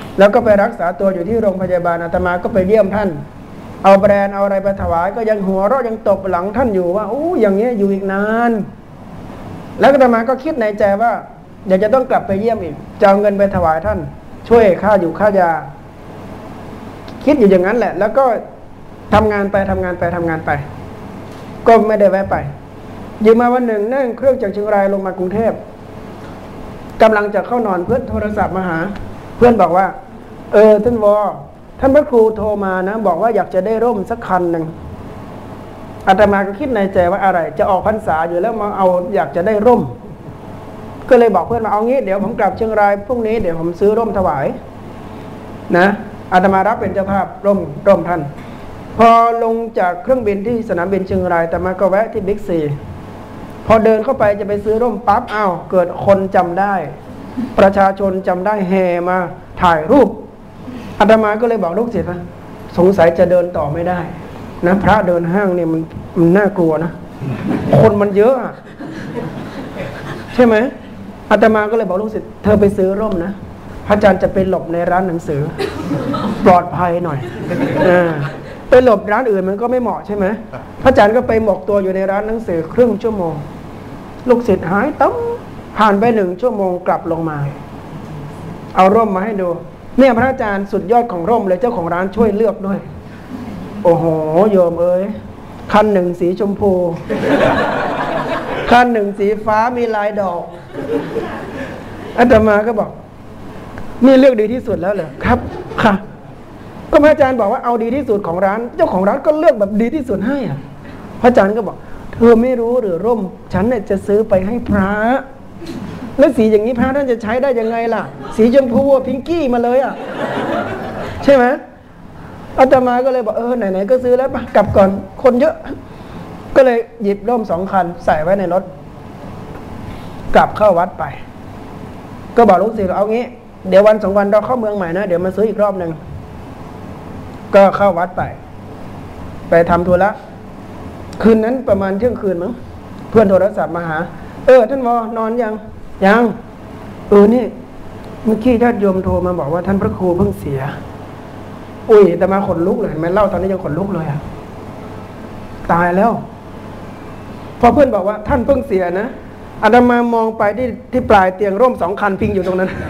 [SPEAKER 1] แล้วก็ไปรักษาตัวอยู่ที่โรงพยาบาลอาตมาก็ไปเยี่ยมท่านเอาแบรนด์เอาอะไรไปถวายก็ยังหัวเราะยังตบหลังท่านอยู่ว่าโอ้อย่างเงี้ยอยู่อีกนานแล้วอาตมาก็คิดในใจว่าเดี๋ยวจะต้องกลับไปเยี่ยมอีกจะเอาเงินไปถวายท่านช่วยค่าอยู่ค่ายาคิดอยู่อย่างนั้นแหละแล้วก็ทำงานไปทำงานไปทำงานไปก็ไม่ได้แวะไปอยู่มาวันหนึ่งนั่งเครื่องจากเชียงรายลงมากรุงเทพกำลังจะเข้านอนเพื่อนโทรศัพท์มาหาเพื่อนบอกว่าเออท่านวอท่านพระครูโทรมานะบอกว่าอยากจะได้ร่มสักคันหนึ่งอาตมาก็คิดในใจว่าอะไรจะออกพรรษาอยู่แล้วมาเอาอยากจะได้ร่มก็เลยบอกเพื่อนมาเอางี้เดี๋ยวผมกลับเชียงรายพรุ่งนี้เดี๋ยวผมซื้อร่มถวายนะอาตมารับเป็นเจ้าภาพร่มร่มท่านพอลงจากเครื่องบินที่สนามบินเชียงรายอาตมาก็แวะที่บิ๊กซีพอเดินเข้าไปจะไปซื้อร่มปั๊บอ้าวเกิดคนจำได้ประชาชนจำได้แห่มาถ่ายรูปอาตมาก็เลยบอกลูกศิษย์ว่าสงสัยจะเดินต่อไม่ได้นะพระเดินห้างเนี่ยมันมันน่ากลัวนะคนมันเยอะอะใช่ไหมอาตมาก็เลยบอกลูกศิษย์เธอไปซื้อร่มนะพระอาจารย์จะไปหลบในร้านหนังสือปลอดภัยหน่อยเออไปหลบร้านอื่นมันก็ไม่เหมาะใช่ไหมพระอาจารย์ก็ไปหมกตัวอยู่ในร้านหนังสือครึ่งชั่วโมงลูกศิษย์หายตั้มผ่านไปหนึ่งชั่วโมงกลับลงมาเอาร่มมาให้ดูเนี่ยพระอาจารย์สุดยอดของร่มเลยเจ้าของร้านช่วยเลือกด้วยโอ้โหโยมเอ้ยคันหนึ่งสีชมพูคันหนึ่งสีฟ้ามีลายดอกอาตมาก็บอกนี่เลือกดีที่สุดแล้วเหรอครับค่ะก็พระอาจารย์บอกว่าเอาดีที่สุดของร้านเจ้าของร้านก็เลือกแบบดีที่สุดให้อ่ะพระอาจารย์ก็บอกเธอไม่รู้หรือร่มฉันเนี่ยจะซื้อไปให้พระแล้วสีอย่างนี้พระท่านจะใช้ได้ยังไงล่ะสีชมพูพิงกี้มาเลยอ่ะใช่ไหมอาตมาก็เลยบอกเออไหนๆก็ซื้อแล้วปะกลับก่อนคนเยอะก็เลยหยิบร่มสองคันใส่ไว้ในรถกลับเข้าวัดไปก็บอกลูกศิษย์เอางี้เดี๋ยววันสองวันเราเข้าเมืองใหม่นะเดี๋ยวมาซื้ออีกรอบหนึ่งก็เข้าวัดไปไปทำธุระคืนนั้นประมาณเที่ยงคืนมั้งเพื่อนโทรศัพท์มาหาเออท่านวอนอนยังยังเออนี่เมื่อกี้ญาติโยมโทรมาบอกว่าท่านพระครูเพิ่งเสียอุ้ยแต่มาขนลุกเลยเห็นไหมเล่าตอนนี้ยังขนลุกเลยอะตายแล้วพอเพื่อนบอกว่าท่านเพิ่งเสียนะอาตมามองไปที่ที่ปลายเตียงร่มสองคันพิงอยู่ตรงนั้น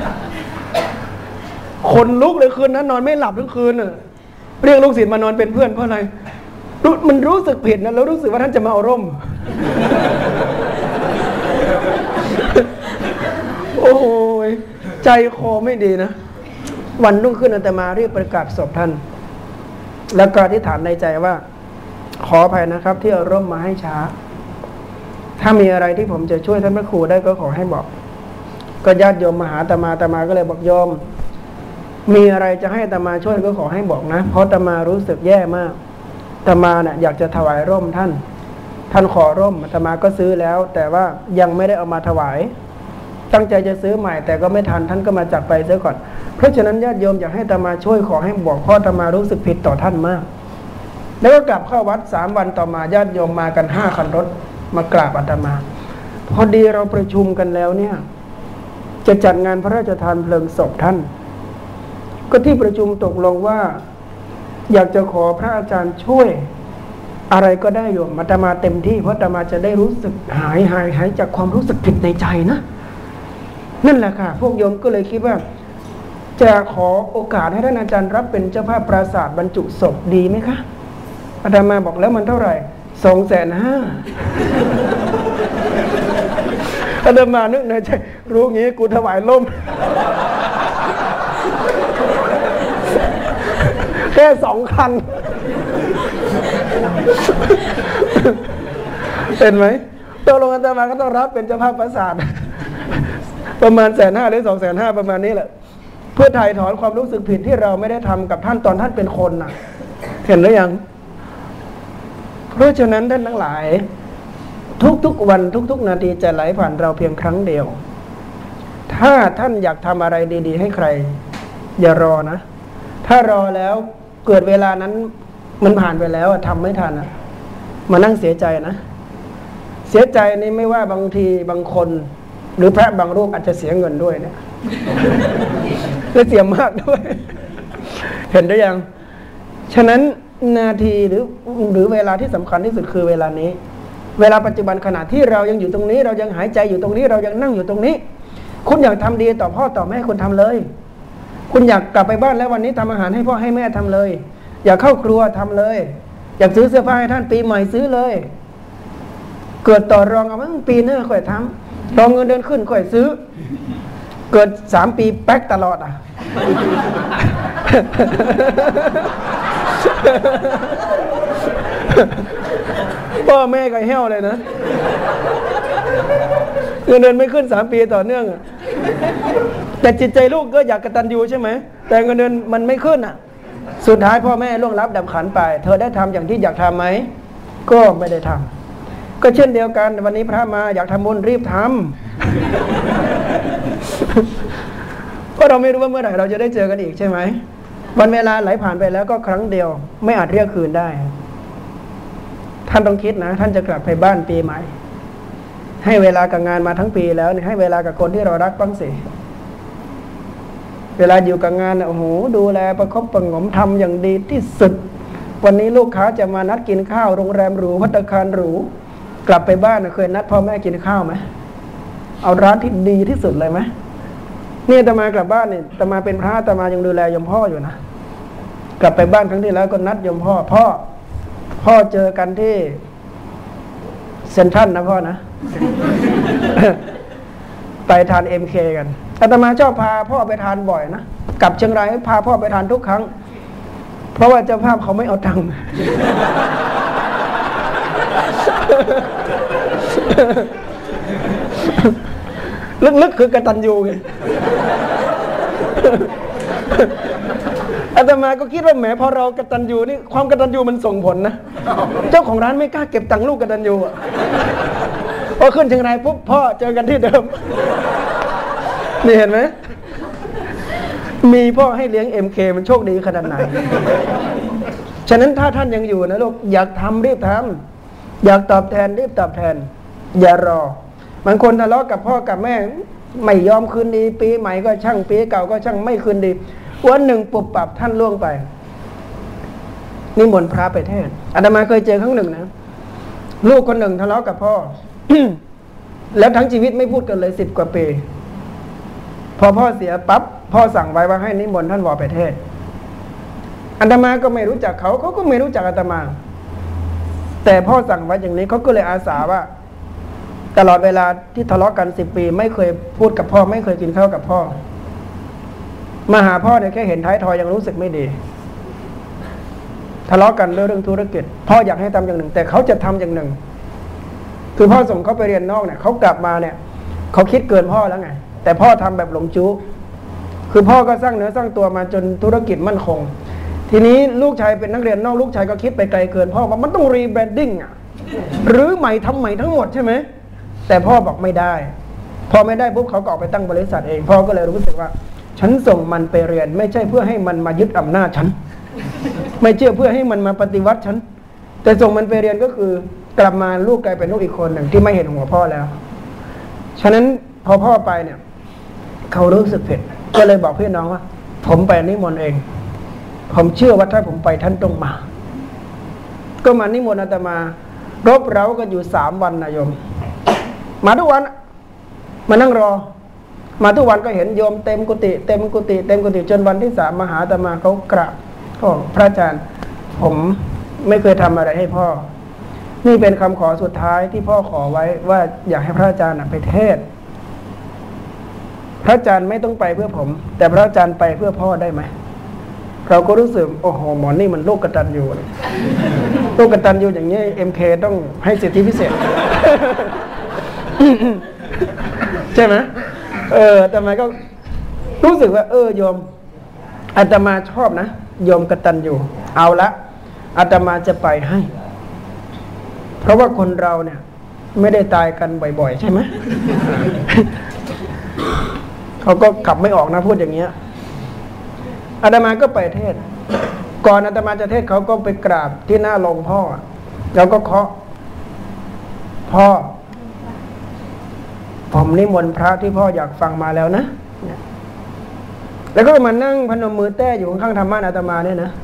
[SPEAKER 1] ขนลุกเลยคืนนั้นนอนไม่หลับทั้งคืนน่ะเรียกลูกศิษย์มานอนเป็นเพื่อนเพราะอะไรมันรู้สึกผิดนะแล้วรู้สึกว่าท่านจะมาเอาร่มโอ้ยใจคอไม่ดีนะวันรุ่งขึ้นอาตมารีบประกาศศพท่านแล้วก็อธิษฐานในใจว่าขออภัยนะครับที่เอาร่มมาให้ช้าถ้ามีอะไรที่ผมจะช่วยท่านพระครูได้ก็ขอให้บอกก็ญาติโยมมาหาอาตมาอาตมาก็เลยบอกโยมมีอะไรจะให้อาตมาช่วยก็ขอให้บอกนะเพราะอาตมารู้สึกแย่มากอาตมาเนี่ยอยากจะถวายร่มท่านท่านขอร่มอาตมาก็ซื้อแล้วแต่ว่ายังไม่ได้เอามาถวายตั้งใจจะซื้อใหม่แต่ก็ไม่ทันท่านก็มาจากไปเสียก่อนเพราะฉะนั้นญาติโยมอยากให้อาตมาช่วยขอให้บอกเพราะอาตมารู้สึกผิดต่อท่านมากแล้วก็กลับเข้าวัดสามวันต่อมาญาติโยมมากันห้าคันรถมากราบอาตมาพอดีเราประชุมกันแล้วเนี่ยจะจัดงานพระราชทานเพลิงศพท่านก็ที่ประชุมตกลงว่าอยากจะขอพระอาจารย์ช่วยอะไรก็ได้โยมอาตมาเต็มที่เพราะอาตมาจะได้รู้สึกหายหายหายจากความรู้สึกผิดในใจนะนั่นแหละค่ะพวกโยมก็เลยคิดว่าจะขอโอกาสให้ท่านอาจารย์รับเป็นเจ้าภาพปราสาทบรรจุศพดีไหมคะอาตมาบอกแล้วมันเท่าไหร่สองแสนห้าอาตมานึกในใจรู้งี้กูถวายล่มแค่สองคันเห็นไหมตัวลงอาตมาก็ต้องรับเป็นเจ้าภาพปราสาทประมาณแสนห้าหรือสองแสนห้าประมาณนี้แหละเพื่อถ่ายถอนความรู้สึกผิดที่เราไม่ได้ทำกับท่านตอนท่านเป็นคนน่ะเห็นหรือยังเพราะฉะนั้นท่านทั้งหลายทุกๆวันทุกๆนาทีจะไหลผ่านเราเพียงครั้งเดียวถ้าท่านอยากทำอะไรดีๆให้ใครอย่ารอนะถ้ารอแล้วเกิดเวลานั้นมันผ่านไปแล้วทำไม่ทันอ่ะมานั่งเสียใจนะเสียใจนี่ไม่ว่าบางทีบางคนหรือพระบางรูปอาจจะเสียเงินด้วยเนี่ยและเสียมากด้วย เห็นได้ยังฉะนั้นนาทีหรือหรือเวลาที่สำคัญที่สุดคือเวลานี้เวลาปัจจุบันขณะที่เรายังอยู่ตรงนี้เรายังหายใจอยู่ตรงนี้เรายังนั่งอยู่ตรงนี้คุณอยากทำดีต่อพ่อต่อแม่คุณทำเลยคุณอยากกลับไปบ้านแล้ววันนี้ทำอาหารให้พ่อให้แม่ทำเลยอยากเข้าครัวทำเลยอยากซื้อเสื้อผ้าให้ท่านปีใหม่ซื้อเลยเกิดต่อรองเอาไว้ปีหน้าค่อยทำรองเงินเดือนขึ้นค่อยซื้อเกิดสามปีแป๊กตลอดอ่ะ พ่อแม่ก็เหี้ยวเลยนะเงินเดือนไม่ขึ้นสามปีต่อเนื่องอ่ะแต่จิตใจลูกก็อยากกตัญญูใช่ไหมแต่เงินเดือนมันไม่ขึ้นอ่ะสุดท้ายพ่อแม่ล่วงลับดับขันไปเธอได้ทำอย่างที่อยากทำไหมก็ไม่ได้ทำก็เช่นเดียวกันวันนี้พระมาอยากทำบุญรีบทำ เพราะเราไม่รู้ว่าเมื่อไหร่เราจะได้เจอกันอีกใช่ไหมวันเวลาไหลผ่านไปแล้วก็ครั้งเดียวไม่อาจเรียกคืนได้ท่านต้องคิดนะท่านจะกลับไปบ้านปีใหม่ให้เวลากับงานมาทั้งปีแล้วให้เวลากับคนที่เรารักบ้างสิเวลาอยู่กับงานโอ้โหดูแลประคบประหงมทำอย่างดีที่สุดวันนี้ลูกค้าจะมานัดกินข้าวโรงแรมหรูภัตตาคารหรูกลับไปบ้านเคยนัดพ่อแม่กินข้าวไหมเอาร้านที่ดีที่สุดเลยไหมนี่อาตมากลับบ้านเนี่ยอาตมาเป็นพระอาตมายังดูแลยมพ่ออยู่นะกลับไปบ้านครั้งที่แล้วก็นัดยมพ่อพ่อพ่อเจอกันที่เซ็นทรัลนะพ่อนะ ไปทานเอ็มเคกันอาตมาชอบพาพ่อไปทานบ่อยนะกลับเชียงรายพาพ่อไปทานทุกครั้งเพราะว่าเจ้าภาพเขาไม่เอาตังค์ ลึกๆคือกตัญญูไง อาตมาก็คิดว่าแหมพอเรากตัญญูนี่ความกตัญญูมันส่งผลนะเจ้าของร้านไม่กล้าเก็บตังค์ลูกกตัญญูอ่ะพอขึ้นเชียงรายปุ๊บพ่อเจอกันที่เดิมนี่เห็นไหมมีพ่อให้เลี้ยง เอ็ม เค มันโชคดีขนาดไหนฉะนั้นถ้าท่านยังอยู่นะลูกอยากทำรีบทำอยากตอบแทนรีบตอบแทนอย่ารอบางคนทะเลาะกับพ่อกับแม่ไม่ยอมคืนดีปีใหม่ก็ช่างปีเก่าก็ช่างไม่คืนดีวันหนึ่งปุบปับท่านล่วงไปนิมนต์พระไปเทศน์อาตมาเคยเจอครั้งหนึ่งนะลูกคนหนึ่งทะเลาะกับพ่อ แล้วทั้งชีวิตไม่พูดกันเลยสิบกว่าปีพอพ่อเสียปั๊บพ่อสั่งไว้ว่าให้นิมนต์ท่านวอไปเทศน์อาตมาก็ไม่รู้จักเขาเขาก็ไม่รู้จักอาตมาแต่พ่อสั่งไว้อย่างนี้เขาก็เลยอาสาว่าตลอดเวลาที่ทะเลาะกันสิบปีไม่เคยพูดกับพ่อไม่เคยกินข้าวกับพ่อมาหาพ่อเนี่ยแค่เห็นท้ายทอยยังรู้สึกไม่ดีทะเลาะกันเรื่องธุรกิจพ่ออยากให้ทำอย่างหนึ่งแต่เขาจะทำอย่างหนึ่งคือพ่อส่งเขาไปเรียนนอกเนี่ยเขากลับมาเนี่ยเขาคิดเกินพ่อแล้วไงแต่พ่อทำแบบหลงจู้คือพ่อก็สร้างเนื้อสร้างตัวมาจนธุรกิจมั่นคงทีนี้ลูกชายเป็นนักเรียนนอกลูกชายก็คิดไปไกลเกินพ่อว่ามันต้องรีแบรนดิ้งอ่ะหรือใหม่ทำใหม่ทั้งหมดใช่ไหมแต่พ่อบอกไม่ได้พอไม่ได้ปุ๊บเขาก็ออกไปตั้งบริษัทเองพ่อก็เลยรู้สึกว่าฉันส่งมันไปเรียนไม่ใช่เพื่อให้มันมายึดอำนาจฉันไม่เชื่อเพื่อให้มันมาปฏิวัติฉันแต่ส่งมันไปเรียนก็คือกลับมาลูกกลายเป็นลูกอีกคนหนึ่งที่ไม่เห็นหัวพ่อแล้วฉะนั้นพอพ่อไปเนี่ยเขารู้สึกผิดก็เลยบอกพี่น้องว่าผมไปนิมนต์เองผมเชื่อว่าถ้าผมไปท่านต้องมาก็มานิมนต์อาตมารบเร้ากันอยู่สามวันนะโยมมาทุกวันมานั่งรอมาทุกวันก็เห็นโยมเต็มกุฏิเต็มกุฏิเต็มกุฏิจนวันที่สามมาหาอาตมาเขากราบก็พระอาจารย์ผมไม่เคยทำอะไรให้พ่อนี่เป็นคำขอสุดท้ายที่พ่อขอไว้ว่าอยากให้พระอาจารย์ไปเทศน์พระอาจารย์ไม่ต้องไปเพื่อผมแต่พระอาจารย์ไปเพื่อพ่อได้ไหมเราก็รู้สึกโอ้โหหมอนี่มันลูกกตัญญูลูกกตัญญูอย่างนี้ เอ็ม เค ต้องให้สิทธิพิเศษ ใช่ไหมเอออาตมาก็รู้สึกว่าเออโยมอาตมาชอบนะโยมกตัญญูเอาละอาตมาจะไปให้เพราะว่าคนเราเนี่ยไม่ได้ตายกันบ่อยๆใช่ไหม เขาก็ขับไม่ออกนะพูดอย่างเงี้ยอาตมาก็ไปเทศก่อนอาตมาจะเทศเขาก็ไปกราบที่หน้าโรงพ่อแล้วก็เคาะพ่อผมนิมนต์พระที่พ่ออยากฟังมาแล้วนะแล้วก็มานั่งพนมมือแต้อยู่ข้างๆธรรมะอาตมาเนี่ยนะ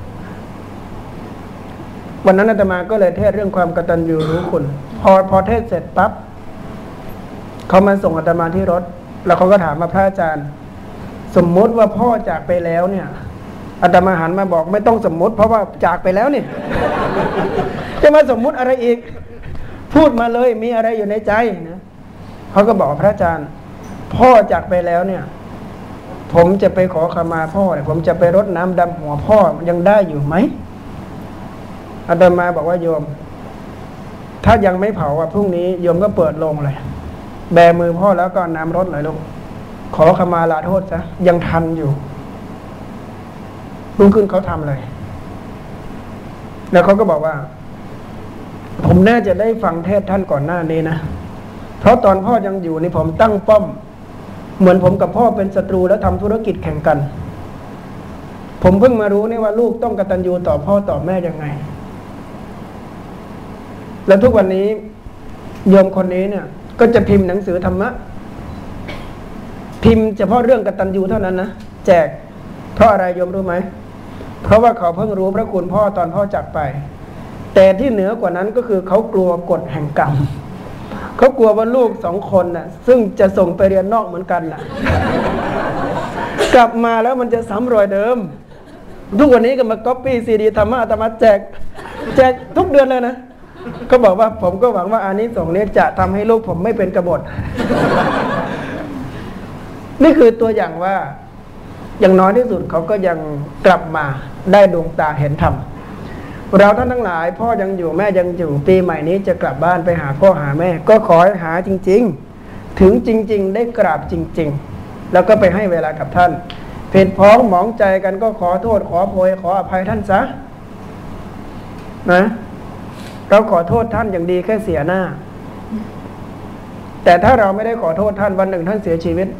[SPEAKER 1] วันนั้นอาตมาก็เลยเทศเรื่องความกตัญญูรู้คุณพอพอเทศเสร็จปั๊บเขามาส่งอาตมาที่รถแล้วเขาก็ถามมาพระอาจารย์สมมติว่าพ่อจากไปแล้วเนี่ยอาตมาหันมาบอกไม่ต้องสมมติเพราะว่าจากไปแล้วนี่ จะมาสมมุติอะไรอีกพูดมาเลยมีอะไรอยู่ในใจนะเขาก็บอกพระอาจารย์พ่อจากไปแล้วเนี่ยผมจะไปขอขมาพ่อเนี่ยผมจะไปรดน้ำดำหัวพ่อยังได้อยู่ไหมอาตมาบอกว่าโยมถ้ายังไม่เผาอ่ะพรุ่งนี้โยมก็เปิดโลงเลยแบมือพ่อแล้วก็น้ำรดเลยลูกขอขมาลาโทษซะยังทันอยู่รุ่งขึ้นเขาทำเลยแล้วเขาก็บอกว่าผมน่าจะได้ฟังเทศท่านก่อนหน้านี้นะเพราะตอนพ่อยังอยู่นี่ผมตั้งป้อมเหมือนผมกับพ่อเป็นศัตรูแล้วทำธุรกิจแข่งกันผมเพิ่งมารู้นี่ว่าลูกต้องกตัญญูต่อพ่อต่อแม่ยังไงแล้วทุกวันนี้โยมคนนี้เนี่ยก็จะพิมพ์หนังสือธรรมะพิมพ์เฉพาะเรื่องกตัญญูเท่านั้นนะแจกเพราะอะไรโยมรู้ไหมเพราะว่าเขาเพิ่งรู้พระคุณพ่อตอนพ่อจากไปแต่ที่เหนือกว่านั้นก็คือเขากลัวกฎแห่งกรรมเขากลัวว่าลูกสองคนน่ะซึ่งจะส่งไปเรียนนอกเหมือนกันน่ะ กลับมาแล้วมันจะซ้ำรอยเดิมทุกวันนี้ก็มาก๊อปปี้ซีดีธรรมะอาตมาแจกแจกทุกเดือนเลยนะก็บอกว่าผมก็หวังว่าอานิสงส์นี้จะทำให้ลูกผมไม่เป็นกบฏ นี่คือตัวอย่างว่าอย่างน้อยที่สุดเขาก็ยังกลับมาได้ดวงตาเห็นธรรมเราท่านทั้งหลายพ่อยังอยู่แม่ยังอยู่ปีใหม่นี้จะกลับบ้านไปหาพ่อหาแม่ก็ขอให้หาจริงๆถึงจริงๆได้กราบจริงๆแล้วก็ไปให้เวลากับท่านผิดพ้องหมองใจกันก็ขอโทษขอโพยขออภัยท่านซะนะเราขอโทษท่านอย่างดีแค่เสียหน้าแต่ถ้าเราไม่ได้ขอโทษท่านวันหนึ่งท่านเสียชีวิต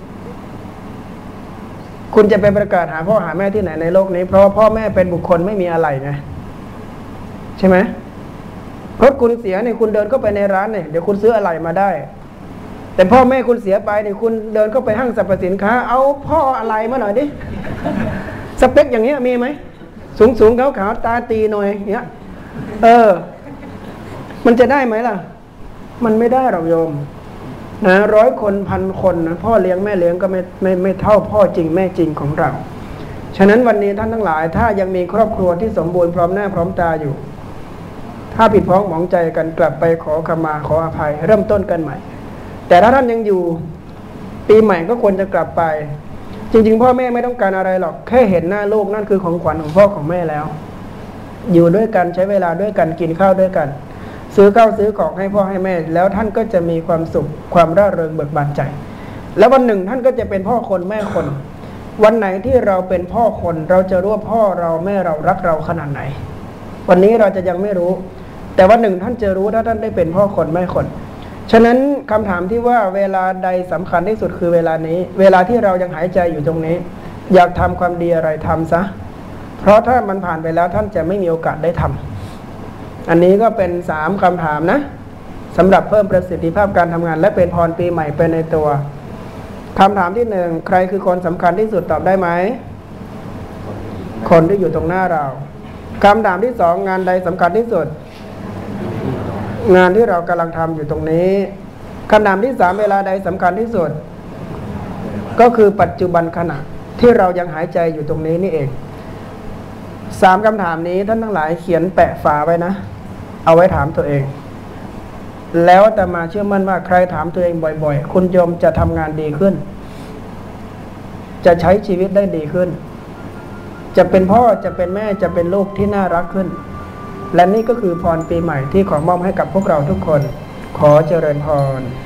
[SPEAKER 1] คุณจะไปประกาศหาพ่อหาแม่ที่ไหนในโลกนี้เพราะว่าพ่อแม่เป็นบุคคลไม่มีอะไรไงใช่ไหมรถคุณเสียเนี่ยคุณเดินเข้าไปในร้านเนี่ยเดี๋ยวคุณซื้ออะไรมาได้แต่พ่อแม่คุณเสียไปเนี่ยคุณเดินเข้าไปห้างสรรพสินค้าเอาพ่ออะไรมาหน่อยดิสเปคอย่างเงี้ยมีไหมสูงสูงขาวขาวตาตีหน่อยเงี้ยเออมันจะได้ไหมล่ะมันไม่ได้หรอกโยมนะร้อยคนพันคนนะพ่อเลี้ยงแม่เลี้ยงก็ไม่ไม่ไม่เท่าพ่อจริงแม่จริงของเราฉะนั้นวันนี้ท่านทั้งหลายถ้ายังมีครอบครัวที่สมบูรณ์พร้อมหน้าพร้อมตาอยู่ถ้าผิดพ้องหมองใจกันกลับไปขอขมาขออภัยเริ่มต้นกันใหม่แต่ถ้าท่านยังอยู่ปีใหม่ก็ควรจะกลับไปจริงๆพ่อแม่ไม่ต้องการอะไรหรอกแค่เห็นหน้าลูกนั่นคือของขวัญของพ่อของแม่แล้วอยู่ด้วยกันใช้เวลาด้วยกันกินข้าวด้วยกันซื้อข้าวซื้อของให้พ่อให้แม่แล้วท่านก็จะมีความสุขความร่าเริงเบิกบานใจแล้ววันหนึ่งท่านก็จะเป็นพ่อคนแม่คนวันไหนที่เราเป็นพ่อคนเราจะรู้ว่าพ่อเราแม่เรารักเราขนาดไหนวันนี้เราจะยังไม่รู้แต่วันหนึ่งท่านจะรู้ถ้าท่านได้เป็นพ่อคนแม่คนฉะนั้นคำถามที่ว่าเวลาใดสำคัญที่สุดคือเวลานี้เวลาที่เรายังหายใจอยู่ตรงนี้อยากทำความดีอะไรทำซะเพราะถ้ามันผ่านไปแล้วท่านจะไม่มีโอกาสได้ทำอันนี้ก็เป็นสามคำถามนะสำหรับเพิ่มประสิทธิภาพการทำงานและเป็นพรปีใหม่ไปในตัวคำถามที่หนึ่งใครคือคนสำคัญที่สุดตอบได้ไหมคนที่อยู่ตรงหน้าเราคำถามที่สองงานใดสำคัญที่สุดงานที่เรากำลังทำอยู่ตรงนี้คำถามที่สามเวลาใดสำคัญที่สุดก็คือปัจจุบันขณะที่เรายังหายใจอยู่ตรงนี้นี่เองสามคำถามนี้ท่านทั้งหลายเขียนแปะฝาไว้นะเอาไว้ถามตัวเองแล้วแต่มาเชื่อมั่นว่าใครถามตัวเองบ่อยๆคุณโยมจะทำงานดีขึ้นจะใช้ชีวิตได้ดีขึ้นจะเป็นพ่อจะเป็นแม่จะเป็นลูกที่น่ารักขึ้นและนี่ก็คือพรปีใหม่ที่ขอมอบให้กับพวกเราทุกคนขอเจริญพร